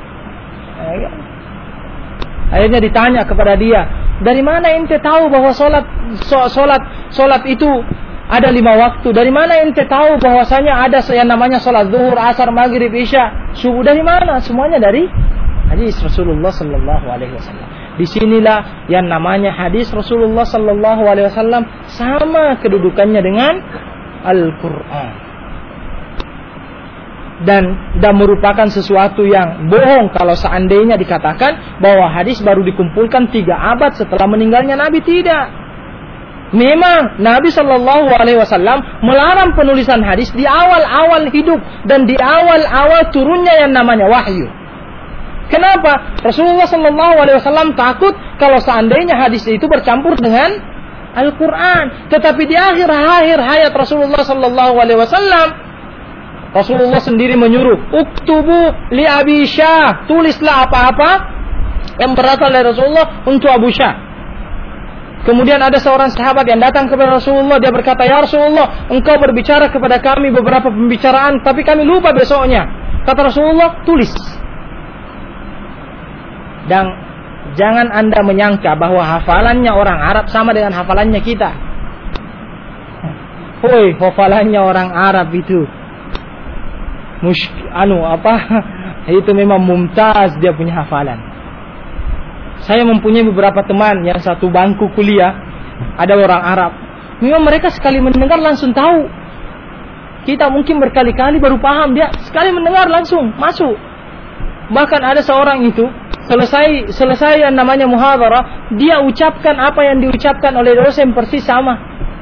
Akhirnya ditanya kepada dia, dari mana ente tahu bahwa solat solat solat itu ada lima waktu? Dari mana ente tahu bahwasanya ada yang namanya solat zuhur, asar, maghrib, isya, subuh? Dari mana? Semuanya dari hadis Rasulullah Sallallahu Alaihi Wasallam. Disinilah yang namanya hadis Rasulullah Sallallahu Alaihi Wasallam sama kedudukannya dengan Al-Quran. Dan dan merupakan sesuatu yang bohong kalau seandainya dikatakan bahwa hadis baru dikumpulkan tiga abad setelah meninggalnya Nabi. Tidak. Memang Nabi Sallallahu Alaihi Wasallam melarang penulisan hadis di awal-awal hidup dan di awal-awal turunnya yang namanya wahyu. Kenapa? Rasulullah Sallallahu Alaihi Wasallam takut kalau seandainya hadis itu bercampur dengan Al-Quran. Tetapi di akhir-akhir hayat Rasulullah Sallallahu Alaihi Wasallam, Rasulullah sendiri menyuruh, uktubu li Abi Syah, tulislah apa-apa yang berasal dari Rasulullah untuk Abu Syah. Kemudian ada seorang sahabat yang datang kepada Rasulullah, dia berkata, ya Rasulullah, engkau berbicara kepada kami beberapa pembicaraan, tapi kami lupa besoknya. Kata Rasulullah, tulis. Dan jangan anda menyangka bahwa hafalannya orang Arab sama dengan hafalannya kita. Hoi, hafalannya orang Arab itu mush, anu apa? Itu memang mumtaz dia punya hafalan. Saya mempunyai beberapa teman yang satu bangku kuliah, ada orang Arab. Memang mereka sekali mendengar langsung tahu. Kita mungkin berkali-kali baru paham, dia sekali mendengar langsung masuk. Bahkan ada seorang itu selesai selesai yang namanya muhadharah, dia ucapkan apa yang diucapkan oleh dosen persis sama.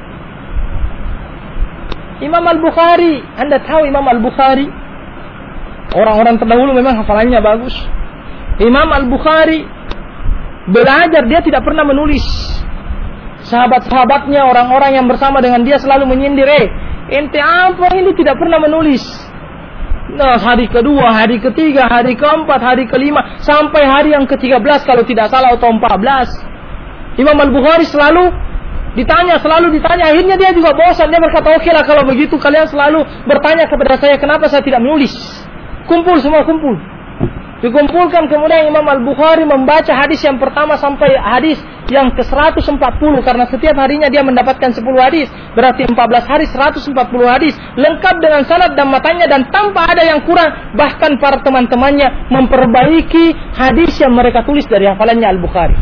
Imam Al-Bukhari, Anda tahu Imam Al-Bukhari? Orang-orang terdahulu memang hafalannya bagus. Imam Al-Bukhari belajar, dia tidak pernah menulis. Sahabat-sahabatnya, orang-orang yang bersama dengan dia selalu menyindir, eh, ente apa ini tidak pernah menulis. Nah, hari kedua, hari ketiga, hari keempat, hari kelima, sampai hari yang ketiga belas kalau tidak salah atau empat belas. Imam Al-Bukhari selalu ditanya, selalu ditanya. Akhirnya dia juga bosan. Dia berkata, oke lah kalau begitu kalian selalu bertanya kepada saya kenapa saya tidak menulis. Kumpul semua, kumpul. Dikumpulkan, kemudian Imam Al-Bukhari membaca hadis yang pertama sampai hadis yang ke seratus empat puluh. Karena setiap harinya dia mendapatkan sepuluh hadis. Berarti empat belas hari seratus empat puluh hadis. Lengkap dengan sanad dan matanya dan tanpa ada yang kurang. Bahkan para teman-temannya memperbaiki hadis yang mereka tulis dari hafalannya Al-Bukhari.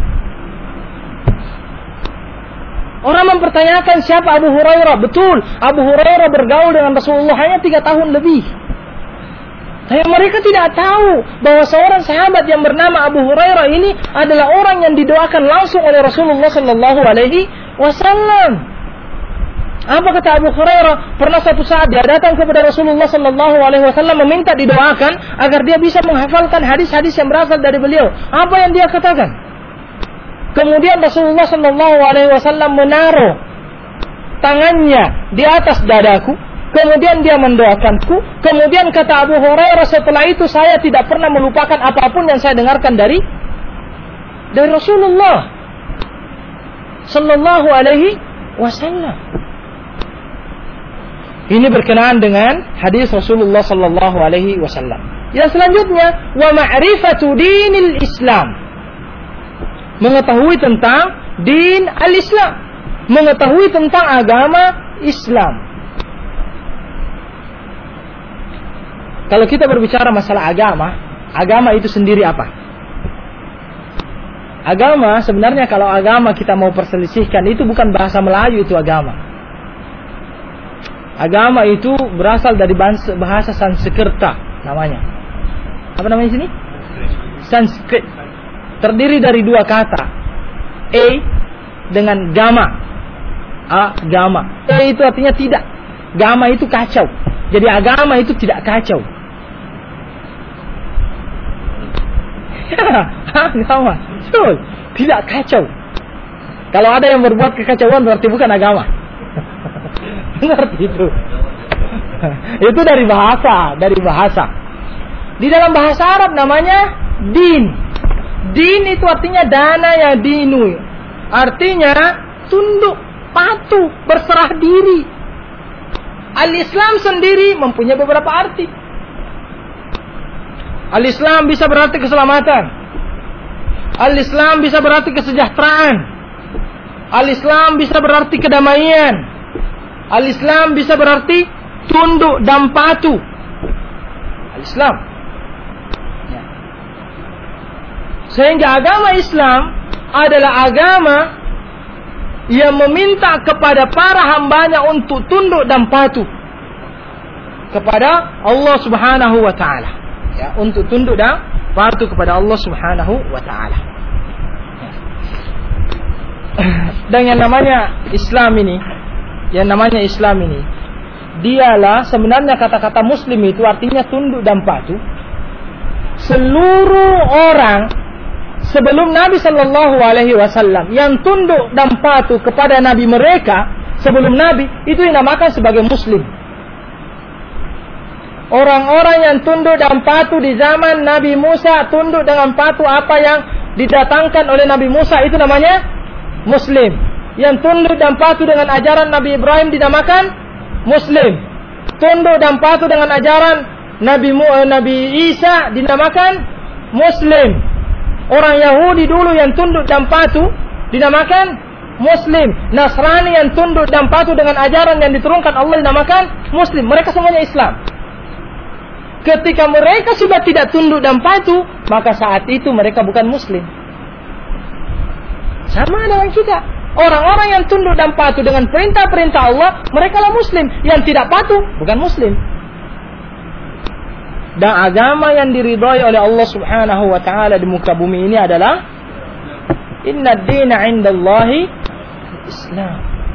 Orang mempertanyakan siapa Abu Hurairah. Betul, Abu Hurairah bergaul dengan Rasulullah hanya tiga tahun lebih. Tapi mereka tidak tahu bahwa seorang sahabat yang bernama Abu Hurairah ini adalah orang yang didoakan langsung oleh Rasulullah Sallallahu Alaihi Wasallam. Apa kata Abu Hurairah? Pernah suatu saat dia datang kepada Rasulullah Sallallahu Alaihi Wasallam meminta didoakan agar dia bisa menghafalkan hadis-hadis yang berasal dari beliau. Apa yang dia katakan? Kemudian Rasulullah Sallallahu Alaihi Wasallam menaruh tangannya di atas dadaku. Kemudian dia mendoakanku. Kemudian kata Abu Hurairah, setelah itu saya tidak pernah melupakan apapun yang saya dengarkan dari dari Rasulullah Sallallahu Alaihi Wasallam. Ini berkenaan dengan hadis Rasulullah Sallallahu Alaihi Wasallam. Yang selanjutnya, wa ma'rifatu dinil Islam, mengetahui tentang din al-Islam, mengetahui tentang agama Islam. Kalau kita berbicara masalah agama, agama itu sendiri apa? Agama sebenarnya kalau agama kita mau perselisihkan itu bukan bahasa Melayu itu agama. Agama itu berasal dari bahasa Sanskerta namanya. Apa namanya sini? Sanskrit. Terdiri dari dua kata. E dengan gama. Agama. E itu artinya tidak. Gama itu kacau. Jadi agama itu tidak kacau. Agama, betul, tidak kacau. Kalau ada yang berbuat kekacauan berarti bukan agama. Benar itu. Itu dari bahasa, dari bahasa. Di dalam bahasa Arab namanya din. Din itu artinya dana ya dinu. Artinya tunduk, patuh, berserah diri. Al-Islam sendiri mempunyai beberapa arti. Al-Islam bisa berarti keselamatan. Al-Islam bisa berarti kesejahteraan. Al-Islam bisa berarti kedamaian. Al-Islam bisa berarti tunduk dan patuh. Al-Islam. Ya. Sehingga agama Islam adalah agama yang meminta kepada para hambanya untuk tunduk dan patuh kepada Allah Subhanahu wa Ta'ala. Ya, untuk tunduk dan patuh kepada Allah Subhanahu wa Ta'ala. Dan yang namanya Islam ini, yang namanya Islam ini, dialah sebenarnya kata-kata Muslim itu artinya tunduk dan patuh. Seluruh orang sebelum Nabi Sallallahu Alaihi Wasallam yang tunduk dan patuh kepada Nabi mereka sebelum Nabi itu dinamakan sebagai Muslim. Orang-orang yang tunduk dan patuh di zaman Nabi Musa, tunduk dengan patuh apa yang didatangkan oleh Nabi Musa, itu namanya Muslim. Yang tunduk dan patuh dengan ajaran Nabi Ibrahim dinamakan Muslim. Tunduk dan patuh dengan ajaran Nabi Nabi Isa dinamakan Muslim. Orang Yahudi dulu yang tunduk dan patuh dinamakan Muslim. Nasrani yang tunduk dan patuh dengan ajaran yang diturunkan Allah dinamakan Muslim. Mereka semuanya Islam. Ketika mereka sudah tidak tunduk dan patuh, maka saat itu mereka bukan Muslim. Sama dengan kita. Orang-orang yang tunduk dan patuh dengan perintah-perintah Allah, mereka lah muslim. Yang tidak patuh bukan muslim. Dan agama yang diridhai oleh Allah Subhanahu wa taala di muka bumi ini adalah inna ad-dina 'indallahi Islam.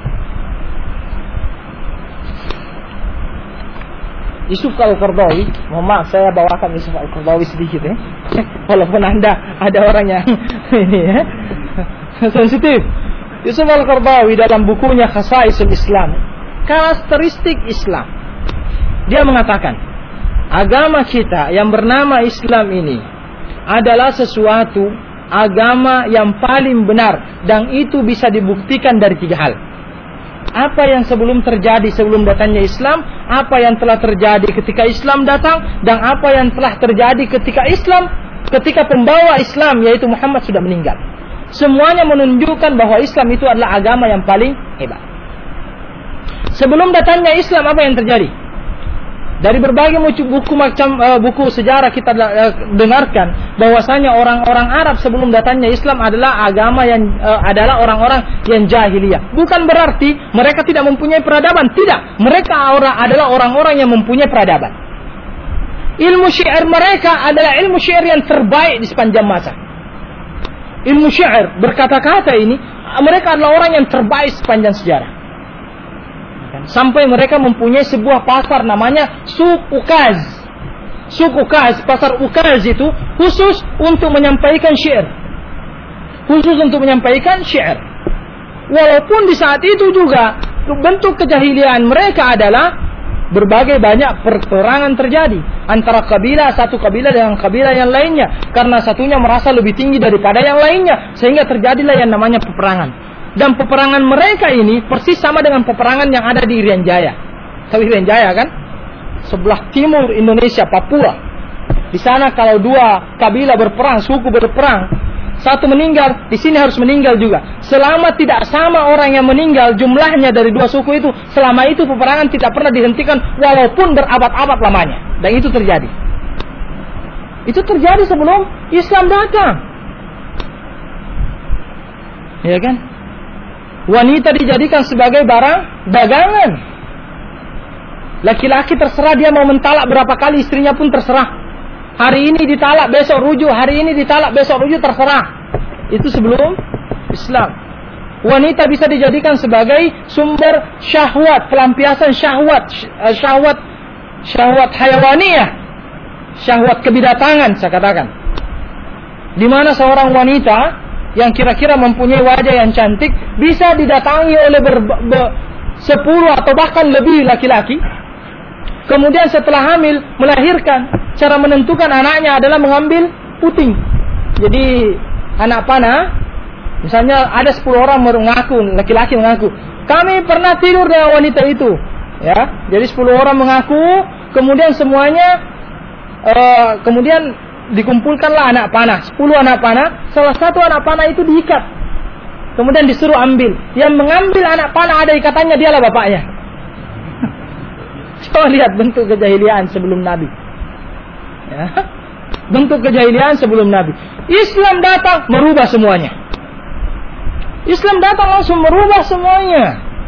Yusuf Al-Qaradawi, mohon maaf saya bawakan Yusuf Al-Qaradawi sedikit ya. Walaupun Anda ada orang yang ini ya, sensitif. Yusuf Al-Qaradawi dalam bukunya Khasaisul Islam, karakteristik Islam, dia mengatakan, agama kita yang bernama Islam ini adalah sesuatu agama yang paling benar, dan itu bisa dibuktikan dari tiga hal. Apa yang sebelum terjadi sebelum datangnya Islam, apa yang telah terjadi ketika Islam datang, dan apa yang telah terjadi ketika Islam, ketika pembawa Islam yaitu Muhammad sudah meninggal. Semuanya menunjukkan bahwa Islam itu adalah agama yang paling hebat. Sebelum datangnya Islam, apa yang terjadi? Dari berbagai buku macam uh, buku sejarah kita uh, dengarkan bahwasanya orang-orang Arab sebelum datangnya Islam adalah agama yang uh, adalah orang-orang yang jahiliyah. Bukan berarti mereka tidak mempunyai peradaban, tidak. Mereka orang adalah orang-orang yang mempunyai peradaban. Ilmu syair mereka adalah ilmu syair yang terbaik di sepanjang masa. Ilmu syair berkata-kata ini, mereka adalah orang yang terbaik sepanjang sejarah. Sampai mereka mempunyai sebuah pasar namanya Suq Ukaz. Suq Ukaz, pasar Ukaz itu khusus untuk menyampaikan syair. Khusus untuk menyampaikan syair. Walaupun di saat itu juga bentuk kejahilian mereka adalah berbagai banyak perperangan terjadi antara kabilah satu kabilah dengan kabilah yang lainnya, karena satunya merasa lebih tinggi daripada yang lainnya, sehingga terjadilah yang namanya peperangan. Dan peperangan mereka ini persis sama dengan peperangan yang ada di Irian Jaya. Tahu Irian Jaya kan? Sebelah timur Indonesia, Papua. Di sana kalau dua kabilah berperang, suku berperang, satu meninggal, di sini harus meninggal juga. Selama tidak sama orang yang meninggal jumlahnya dari dua suku itu, selama itu peperangan tidak pernah dihentikan walaupun berabad-abad lamanya. Dan itu terjadi. Itu terjadi sebelum Islam datang. Ya kan? Wanita dijadikan sebagai barang dagangan. Laki-laki terserah dia mau mentalak berapa kali, istrinya pun terserah. Hari ini ditalak, besok rujuk. Hari ini ditalak, besok rujuk, terserah. Itu sebelum Islam. Wanita bisa dijadikan sebagai sumber syahwat, pelampiasan syahwat, syahwat, syahwat hayawaniyah, syahwat kebidatangan, saya katakan. Di mana seorang wanita yang kira-kira mempunyai wajah yang cantik bisa didatangi oleh ber, ber, sepuluh atau bahkan lebih laki-laki. Kemudian setelah hamil melahirkan, cara menentukan anaknya adalah mengambil puting. Jadi anak panah, misalnya ada sepuluh orang mengaku, laki-laki mengaku, kami pernah tidur dengan wanita itu, ya. Jadi sepuluh orang mengaku, kemudian semuanya uh, kemudian dikumpulkanlah anak panah, sepuluh anak panah, salah satu anak panah itu diikat. Kemudian disuruh ambil. Yang mengambil anak panah ada ikatannya, dialah bapaknya. Coba lihat bentuk kejahilian sebelum Nabi. Ya. Bentuk kejahilian sebelum Nabi. Islam datang merubah semuanya. Islam datang langsung merubah semuanya.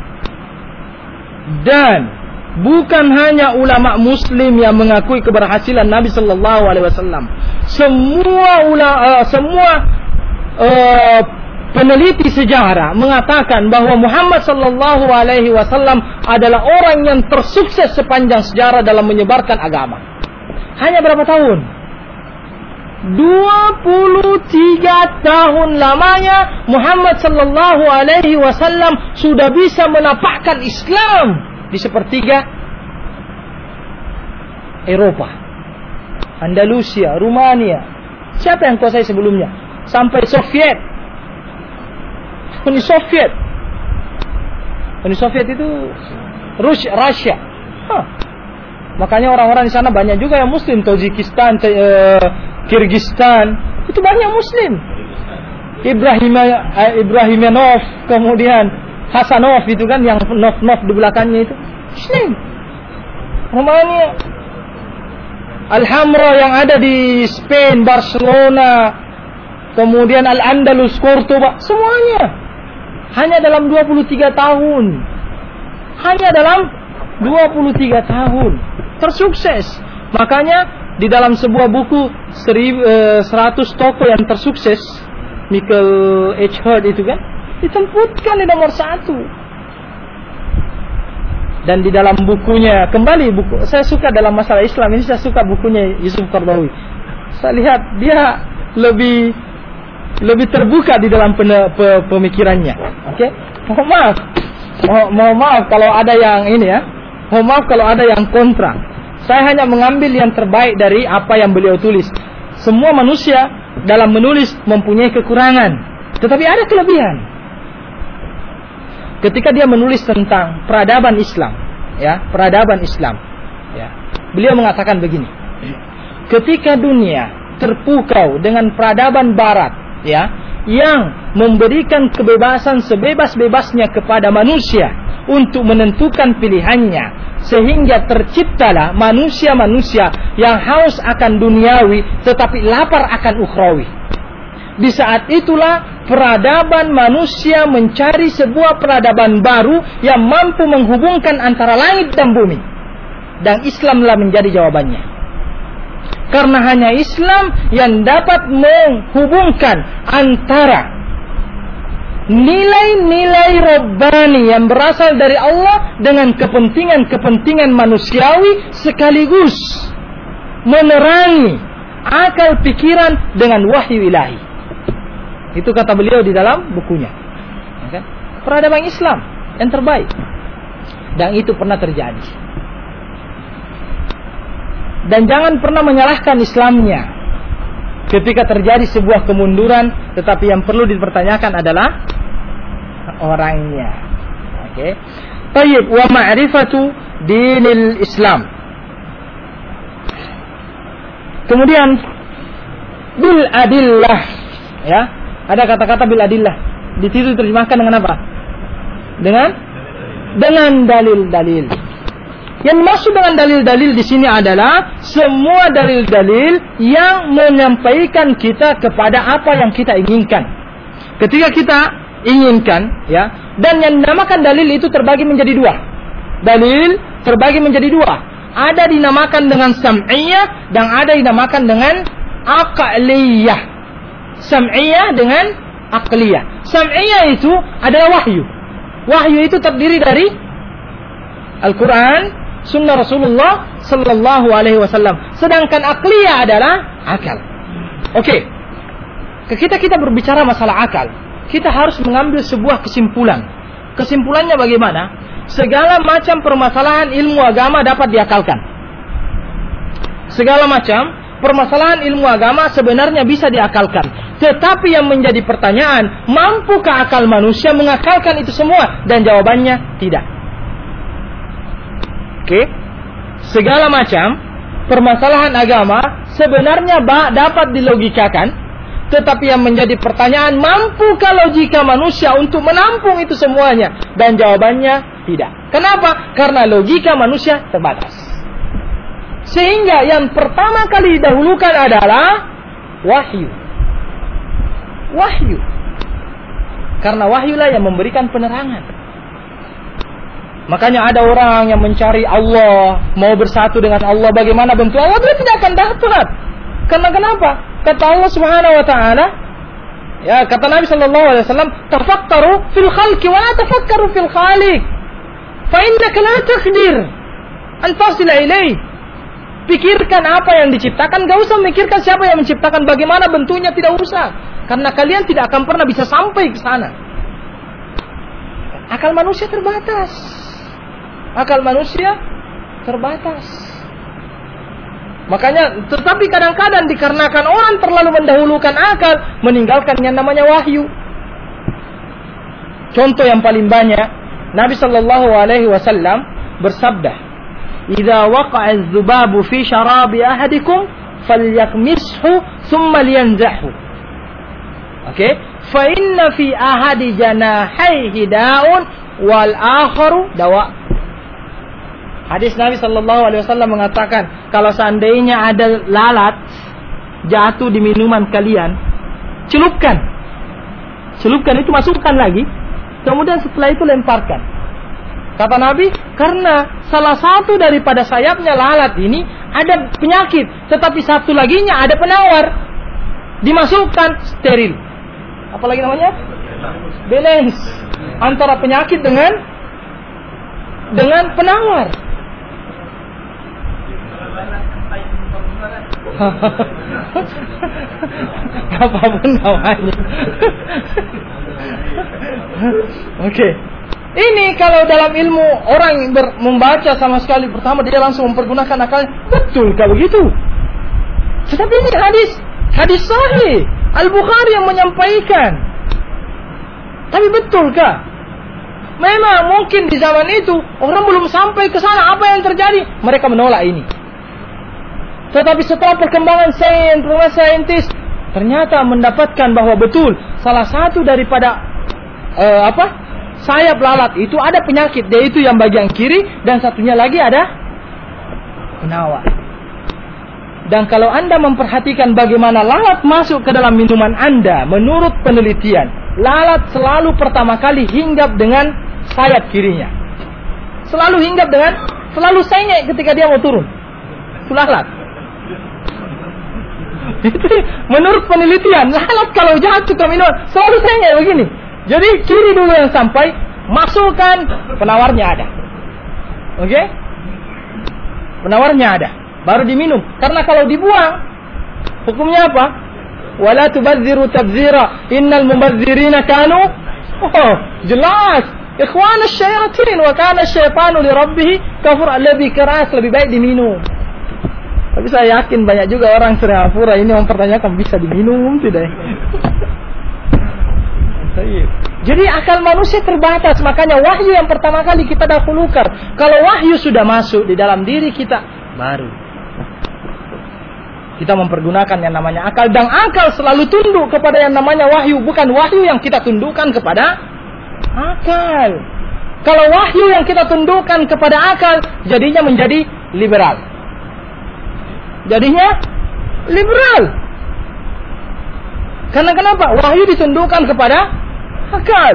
Dan bukan hanya ulama muslim yang mengakui keberhasilan Nabi sallallahu alaihi wasallam. Semua ulama, uh, semua uh, peneliti sejarah mengatakan bahwa Muhammad sallallahu alaihi wasallam adalah orang yang tersukses sepanjang sejarah dalam menyebarkan agama. Hanya berapa tahun? dua puluh tiga tahun lamanya Muhammad sallallahu alaihi wasallam sudah bisa menapakkan Islam di sepertiga Eropa, Andalusia, Rumania. Siapa yang kuasai sebelumnya? Sampai Soviet. Uni Soviet. Uni Soviet itu Rusia, Rusia. Huh. Makanya orang-orang di sana banyak juga yang Muslim. Tajikistan, uh, Kyrgyzstan, itu banyak Muslim. Ibrahim uh, Ibrahimanov, kemudian Hasanov itu kan yang Nov-Nov di belakangnya itu Muslim. Romania, Alhambra yang ada di Spain, Barcelona, kemudian Al-Andalus, Cordoba, semuanya. Hanya dalam dua puluh tiga tahun. Hanya dalam dua puluh tiga tahun. Tersukses. Makanya di dalam sebuah buku seratus toko yang tersukses, Michael H. Hurd itu kan, ditempatkan di nomor satu. Dan di dalam bukunya, kembali buku, saya suka dalam masalah Islam ini, saya suka bukunya Yusuf Qaradawi. Saya lihat dia lebih lebih terbuka di dalam pen, pe, pemikirannya. Oke, okay? Mohon maaf, mohon, mohon maaf kalau ada yang ini ya, mohon maaf kalau ada yang kontra. Saya hanya mengambil yang terbaik dari apa yang beliau tulis. Semua manusia dalam menulis mempunyai kekurangan, tetapi ada kelebihan. Ketika dia menulis tentang peradaban Islam, ya, peradaban Islam, ya, beliau mengatakan begini: ketika dunia terpukau dengan peradaban Barat, ya, yang memberikan kebebasan sebebas-bebasnya kepada manusia untuk menentukan pilihannya, sehingga terciptalah manusia-manusia yang haus akan duniawi tetapi lapar akan ukhrawi. Di saat itulah peradaban manusia mencari sebuah peradaban baru yang mampu menghubungkan antara langit dan bumi. Dan Islamlah menjadi jawabannya. Karena hanya Islam yang dapat menghubungkan antara nilai-nilai Rabbani yang berasal dari Allah dengan kepentingan-kepentingan manusiawi, sekaligus menerangi akal pikiran dengan wahyu ilahi. Itu kata beliau di dalam bukunya. Okay? Peradaban Islam yang terbaik. Dan itu pernah terjadi. Dan jangan pernah menyalahkan Islamnya ketika terjadi sebuah kemunduran, tetapi yang perlu dipertanyakan adalah orangnya. Oke. Okay? Tayyib wa ma'rifatu dinil Islam. Kemudian bil adillah, ya. Ada kata-kata bil adillah. Di situ diterjemahkan dengan apa? Dengan dengan dalil-dalil. Yang maksud dengan dalil-dalil di sini adalah semua dalil-dalil yang menyampaikan kita kepada apa yang kita inginkan. Ketika kita inginkan, ya, dan yang dinamakan dalil itu terbagi menjadi dua. Dalil terbagi menjadi dua. Ada dinamakan dengan sam'iyah dan ada dinamakan dengan aqliyah. Sam'iyah dengan aqliyah. Sam'iyah itu adalah wahyu. Wahyu itu terdiri dari Al-Quran, Sunnah Rasulullah Sallallahu Alaihi Wasallam. Sedangkan aqliyah adalah akal. Oke. Okay. Ketika kita berbicara masalah akal, kita harus mengambil sebuah kesimpulan. Kesimpulannya bagaimana? Segala macam permasalahan ilmu agama dapat diakalkan. Segala macam permasalahan ilmu agama sebenarnya bisa diakalkan. Tetapi yang menjadi pertanyaan, mampukah akal manusia mengakalkan itu semua? Dan jawabannya tidak. Oke, okay. Segala macam permasalahan agama sebenarnya dapat dilogikakan, tetapi yang menjadi pertanyaan, mampukah logika manusia untuk menampung itu semuanya? Dan jawabannya tidak. Kenapa? Karena logika manusia terbatas. Sehingga yang pertama kali didahulukan adalah wahyu. Wahyu. Karena wahyulah yang memberikan penerangan. Makanya ada orang yang mencari Allah, mau bersatu dengan Allah, bagaimana bentuk Allah, dia tidak akan dapat. Karena kenapa? Kata Allah Subhanahu wa taala, ya, kata Nabi sallallahu alaihi wasallam, "Tafakkaru fil khalqi wa la tafakkaru fil khaliq. Fa innaka la taqdir an tasila ilaihi." Pikirkan apa yang diciptakan, gak usah memikirkan siapa yang menciptakan, bagaimana bentuknya, tidak usah. Karena kalian tidak akan pernah bisa sampai ke sana. Akal manusia terbatas. Akal manusia terbatas. Makanya, tetapi kadang-kadang dikarenakan orang terlalu mendahulukan akal, meninggalkan yang namanya wahyu. Contoh yang paling banyak, Nabi sallallahu alaihi wasallam bersabda, "Idza waqa'a adz-dzubabu fi syarabi ahadikum falyakmishu thumma liyanzahhu." Oke, fa inna fi ahadi janahaihi da'un wal akharu dawa. Hadis Nabi sallallahu alaihi wasallam mengatakan, kalau seandainya ada lalat jatuh di minuman kalian, celupkan. Celupkan itu masukkan lagi. kemudian setelah itu lemparkan. Kata Nabi, karena salah satu daripada sayapnya lalat ini ada penyakit, tetapi satu laginya ada penawar. Dimasukkan, steril. Apalagi namanya? Balance antara penyakit dengan dengan penawar. Apapun namanya. Oke. Okay. Ini kalau dalam ilmu orang ber, membaca sama sekali pertama dia langsung mempergunakan akalnya. Betul kalau begitu. Tetapi ini hadis, hadis sahih. Al-Bukhari yang menyampaikan. Tapi betulkah? Memang mungkin di zaman itu orang belum sampai ke sana. Apa yang terjadi? Mereka menolak ini. Tetapi setelah perkembangan sains, saintis, ternyata mendapatkan bahwa betul salah satu daripada uh, apa? sayap lalat itu ada penyakit, yaitu yang bagian kiri, dan satunya lagi ada penawar. Dan kalau Anda memperhatikan bagaimana lalat masuk ke dalam minuman Anda, menurut penelitian, lalat selalu pertama kali hinggap dengan sayap kirinya. Selalu hinggap dengan, selalu sengek ketika dia mau turun. Itu lalat. Itu menurut penelitian, lalat kalau jatuh ke minuman selalu sengek begini. Jadi kiri dulu yang sampai, masukkan, penawarnya ada. Oke? Okay? Penawarnya ada, baru diminum. Karena kalau dibuang, hukumnya apa? Wala tubadziru tabzira, innal mubadzirina kanu, oh, jelas, ikhwan asy-syayatin wa kana asy-syaitanu li rabbih kafur, lebih keras, lebih baik diminum. Tapi saya yakin banyak juga orang Singapura ini mempertanyakan bisa diminum tidak? Jadi akal manusia terbatas, makanya wahyu yang pertama kali kita dahulukan. Kalau wahyu sudah masuk di dalam diri kita, baru kita mempergunakan yang namanya akal. Dan akal selalu tunduk kepada yang namanya wahyu, bukan wahyu yang kita tundukkan kepada akal. Kalau wahyu yang kita tundukkan kepada akal, jadinya menjadi liberal. Jadinya liberal. Karena kenapa? Wahyu ditundukkan kepada akal.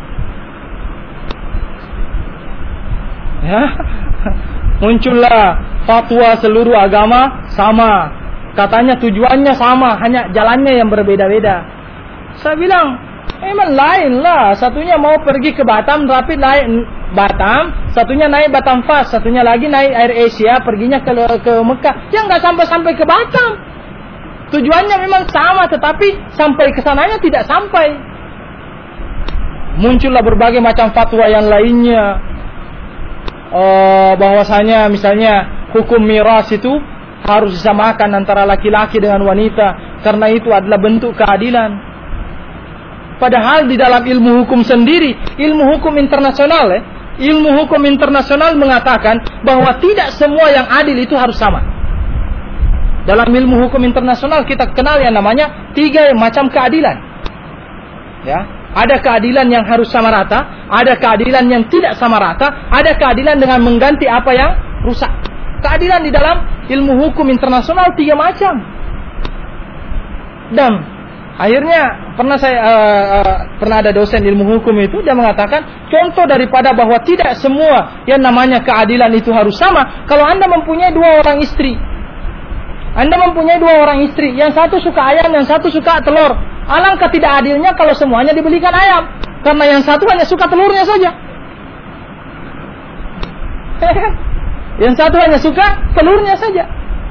Ya. Muncullah fatwa seluruh agama sama. Katanya tujuannya sama, hanya jalannya yang berbeda-beda. Saya bilang, emang lain lah. Satunya mau pergi ke Batam, tapi naik Batam, satunya naik Batam Fast, satunya lagi naik Air Asia, perginya ke ke Mekah. Yang enggak sampai-sampai ke Batam. Tujuannya memang sama, tetapi sampai ke sananya tidak sampai. Muncullah berbagai macam fatwa yang lainnya, uh, bahwasanya misalnya hukum miras itu harus disamakan antara laki-laki dengan wanita, karena itu adalah bentuk keadilan. Padahal di dalam ilmu hukum sendiri, ilmu hukum internasional, eh, ilmu hukum internasional mengatakan bahwa tidak semua yang adil itu harus sama. Dalam ilmu hukum internasional kita kenal yang namanya tiga macam keadilan. Ya. Ada keadilan yang harus sama rata, ada keadilan yang tidak sama rata, ada keadilan dengan mengganti apa yang rusak. Keadilan di dalam ilmu hukum internasional tiga macam. Dan akhirnya pernah saya uh, uh, pernah ada dosen ilmu hukum itu, dia mengatakan contoh daripada bahwa tidak semua yang namanya keadilan itu harus sama. Kalau Anda mempunyai dua orang istri, Anda mempunyai dua orang istri, yang satu suka ayam, yang satu suka telur. Alangkah tidak adilnya kalau semuanya dibelikan ayam, karena yang satu hanya suka telurnya saja. Yang satu hanya suka telurnya saja.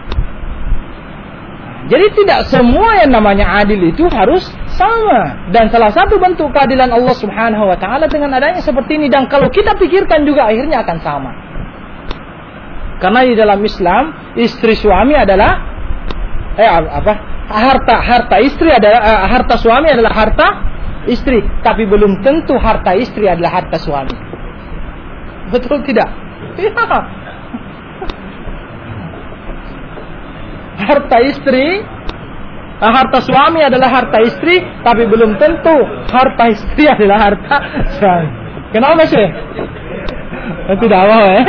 Jadi tidak semua yang namanya adil itu harus sama. Dan salah satu bentuk keadilan Allah Subhanahu wa taala dengan adanya seperti ini, dan kalau kita pikirkan juga akhirnya akan sama. Karena di dalam Islam istri suami adalah eh apa? Harta harta istri adalah uh, harta suami adalah harta istri, tapi belum tentu harta istri adalah harta suami. Betul tidak? Ya. Harta istri, uh, harta suami adalah harta istri, tapi belum tentu harta istri adalah harta suami. Kenapa sih? Tidak mau ya?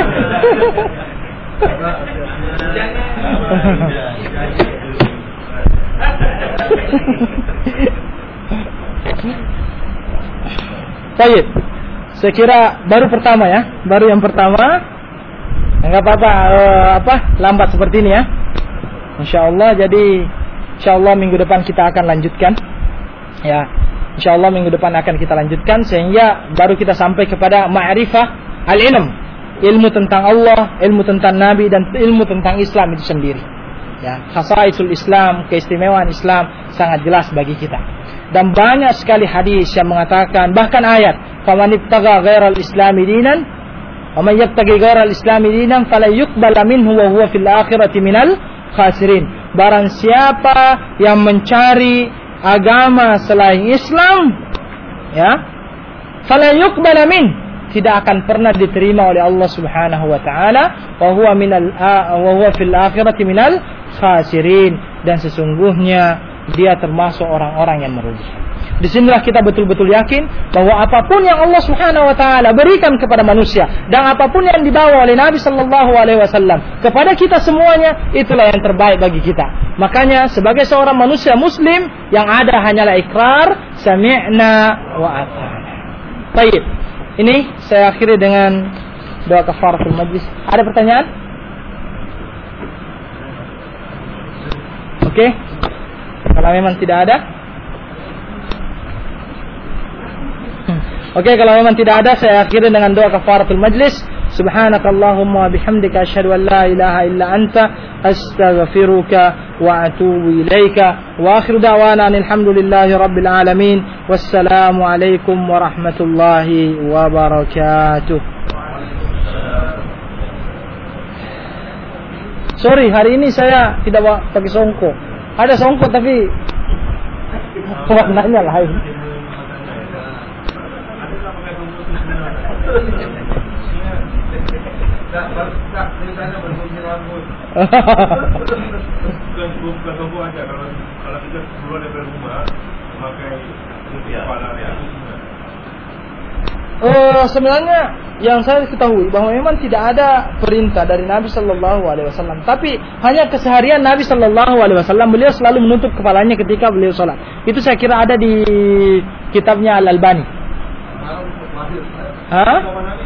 Baik. saya kira baru pertama ya, baru yang pertama. Enggak apa-apa, uh, apa lambat seperti ini ya. Insyaallah, jadi insyaallah minggu depan kita akan lanjutkan. Ya, insyaallah minggu depan akan kita lanjutkan sehingga baru kita sampai kepada ma'rifah al-ilm, ilmu tentang Allah, ilmu tentang Nabi dan ilmu tentang Islam itu sendiri. Ya, khasaisul Islam, keistimewaan Islam sangat jelas bagi kita. Dan banyak sekali hadis yang mengatakan, bahkan ayat, "Faman ibtagha ghairal islami dinan, wa man yabtaghi ghairal islami dinan fala yuqbala minhu wa huwa fil akhirati minal khasirin." Barang siapa yang mencari agama selain Islam, ya, fala yuqbala min, tidak akan pernah diterima oleh Allah Subhanahu wa taala, wa huwa minal wa huwa fil akhirati minal khasirin, dan sesungguhnya dia termasuk orang-orang yang merugi. Disinilah kita betul-betul yakin bahwa apapun yang Allah Subhanahu wa taala berikan kepada manusia dan apapun yang dibawa oleh Nabi sallallahu alaihi wasallam kepada kita semuanya, itulah yang terbaik bagi kita. Makanya sebagai seorang manusia muslim, yang ada hanyalah ikrar sami'na wa ata'na. Baik. Ini saya akhiri dengan doa kafaratul majlis. Ada pertanyaan? Oke. Okay. Kalau memang tidak ada, oke, okay, kalau memang tidak ada, saya akhiri dengan doa kafaratul majlis. Subhanakallahumma wa bihamdika asyhadu an la ilaha illa anta astaghfiruka wa atubu ilaika. Wa akhiru da'wana alhamdulillahi rabbil alamin. Wassalamu alaikum warahmatullahi wabarakatuh. Sorry, hari ini saya tidak pakai songkok. Ada songkok tapi warnanya lain. Tak, tak, saya berbunyi rambut. Bukan bukan songkok aja, kalau kalau kita keluar dari rumah memakai kepala dia. Uh, sebenarnya yang saya ketahui bahwa memang tidak ada perintah dari Nabi Sallallahu Alaihi Wasallam, tapi hanya keseharian Nabi Sallallahu Alaihi Wasallam, beliau selalu menutup kepalanya ketika beliau sholat. Itu saya kira ada di kitabnya Al Albani. Hah?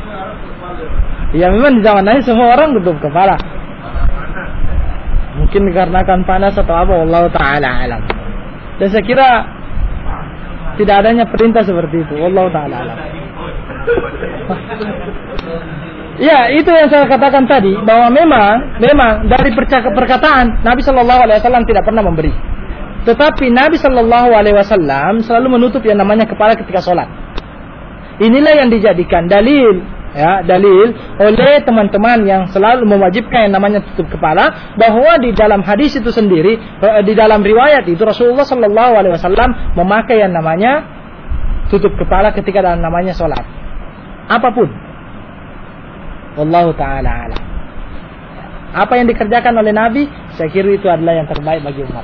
Ya memang di zaman Nabi semua orang tutup kepala. Mungkin dikarenakan panas atau apa, wallahu taala alam. Dan saya kira tidak adanya perintah seperti itu, wallahu taala alam. Ya, itu yang saya katakan tadi, bahwa memang memang dari perkataan Nabi Shallallahu Alaihi Wasallam tidak pernah memberi, tetapi Nabi Shallallahu Alaihi Wasallam selalu menutup yang namanya kepala ketika sholat. Inilah yang dijadikan dalil, ya, dalil oleh teman-teman yang selalu mewajibkan yang namanya tutup kepala, bahwa di dalam hadis itu sendiri, di dalam riwayat itu Rasulullah Shallallahu Alaihi Wasallam memakai yang namanya tutup kepala ketika dalam namanya sholat. Apapun, wallahu taala alam. Apa yang dikerjakan oleh Nabi, saya kira itu adalah yang terbaik bagi umat.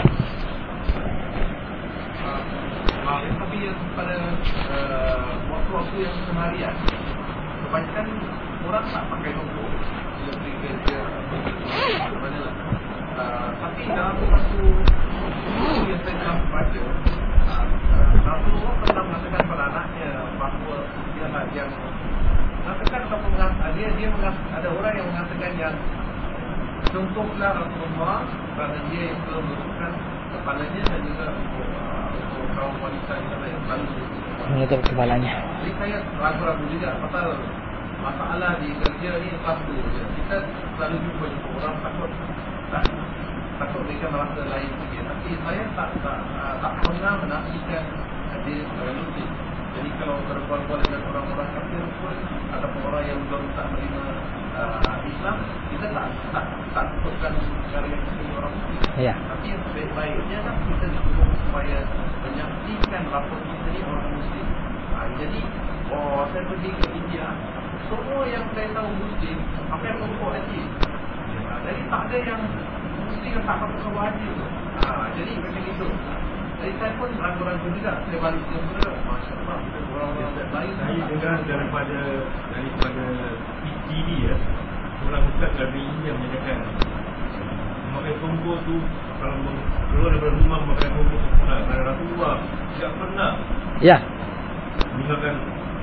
Tapi pada waktu-waktu yang seharian, kebanyakan orang tak pakai rokok, dia pergi kerja, mana-mana. Tapi dalam satu yang saya telah baca, Rasulullah pernah mengatakan pada anaknya bahawa yang mengatakan atau dia dia ada orang yang mengatakan yang contohlah Rasulullah kerana dia yang telah menutupkan kepalanya dan juga untuk kaum wanita yang selalu menutup kepalanya. Jadi saya ragu-ragu juga pasal masalah di kerja ni satu, kita selalu jumpa orang takut tak takut mereka merasa lain sikit, tapi saya tak tak, tak pernah menafikan dia sebagai muslim. Jadi kalau berbual-bual dengan orang-orang kafir pun ataupun orang yang belum tak menerima uh, Islam, kita tak tak tak takutkan perkara yang seperti orang muslim. Ya. Tapi yang sebaik-baiknya kan kita disuruh supaya menyaksikan lapor kita ni orang muslim. Uh, jadi, oh saya pergi ke India, semua yang saya tahu muslim pakai rokok haji. Uh, jadi tak ada yang muslim yang tak pakai rokok haji tu. Uh, jadi macam itu. Jadi saya pun ragu-ragu juga. Saya balik ke Malaysia, Masya Allah, orang-orang lain. Saya dengar daripada daripada T V ya, orang ustaz dari India menyatakan memakai songkok tu kalau keluar daripada rumah memakai songkok tu pernah. Kerana Rasulullah tidak pernah. Ya. Misalkan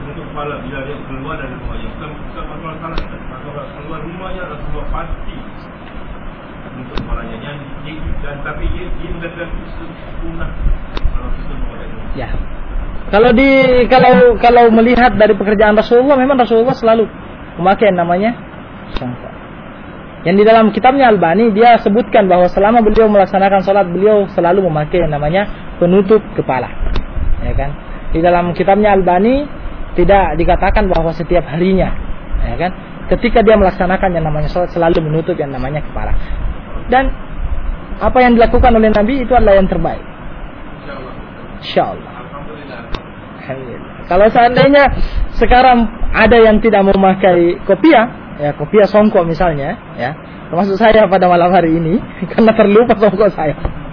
menutup kepala bila dia keluar dari rumahnya. Bukan bukan masalah salat, masalah keluar rumahnya Rasulullah pasti menutup kepalanya. Yang dan tapi dia dia mengatakan itu sunnah kalau kita mengatakan. Ya. Kalau di kalau kalau melihat dari pekerjaan Rasulullah, memang Rasulullah selalu memakai yang namanya songkok. Yang di dalam kitabnya Albani dia sebutkan bahwa selama beliau melaksanakan salat beliau selalu memakai yang namanya penutup kepala. Ya kan? Di dalam kitabnya Albani tidak dikatakan bahwa setiap harinya, ya kan? Ketika dia melaksanakan yang namanya salat selalu menutup yang namanya kepala. Dan apa yang dilakukan oleh Nabi itu adalah yang terbaik. Insyaallah. Alhamdulillah. Kalau seandainya sekarang ada yang tidak memakai kopiah, ya kopiah songkok misalnya, ya, termasuk saya pada malam hari ini karena terlupa songkok saya.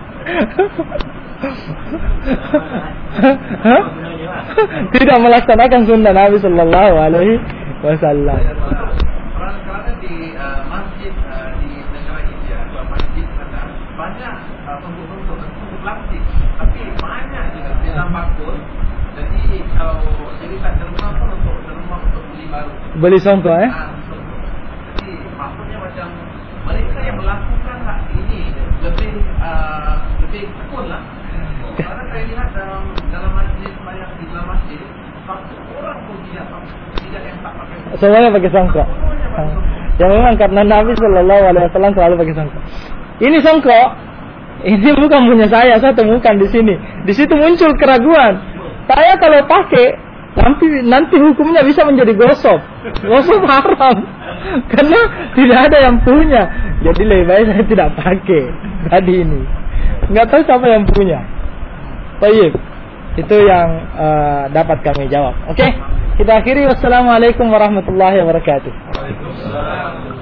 Tidak melaksanakan sunnah Nabi Sallallahu Alaihi Wasallam. Karena di uh, masjid uh, di negara India, masjid ada banyak songkok-songkok uh, plastik, tapi banyak juga dalam bakul. Jadi kalau jadi tak rumah pun untuk rumah untuk beli baru. Beli songkok, eh? Jadi maksudnya macam mereka yang melakukan hak ini lebih uh, lebih tekun lah. Karena saya lihat dalam dalam masjid banyak di dalam masjid satu orang pun tidak tidak yang tak pakai. Semuanya pakai songkok. Ya memang karena Nabi Sallallahu Alaihi Wasallam selalu pakai songkok. Ini songkok, ini bukan punya saya, saya temukan di sini. Di situ muncul keraguan. Saya kalau pakai nanti nanti hukumnya bisa menjadi gosok. Gosok haram. Karena tidak ada yang punya. Jadi lebih baik saya tidak pakai tadi ini. Enggak tahu siapa yang punya. Baik. Itu yang uh, dapat kami jawab. Oke. Okay? Kita akhiri. Wassalamualaikum warahmatullahi wabarakatuh. Waalaikumsalam.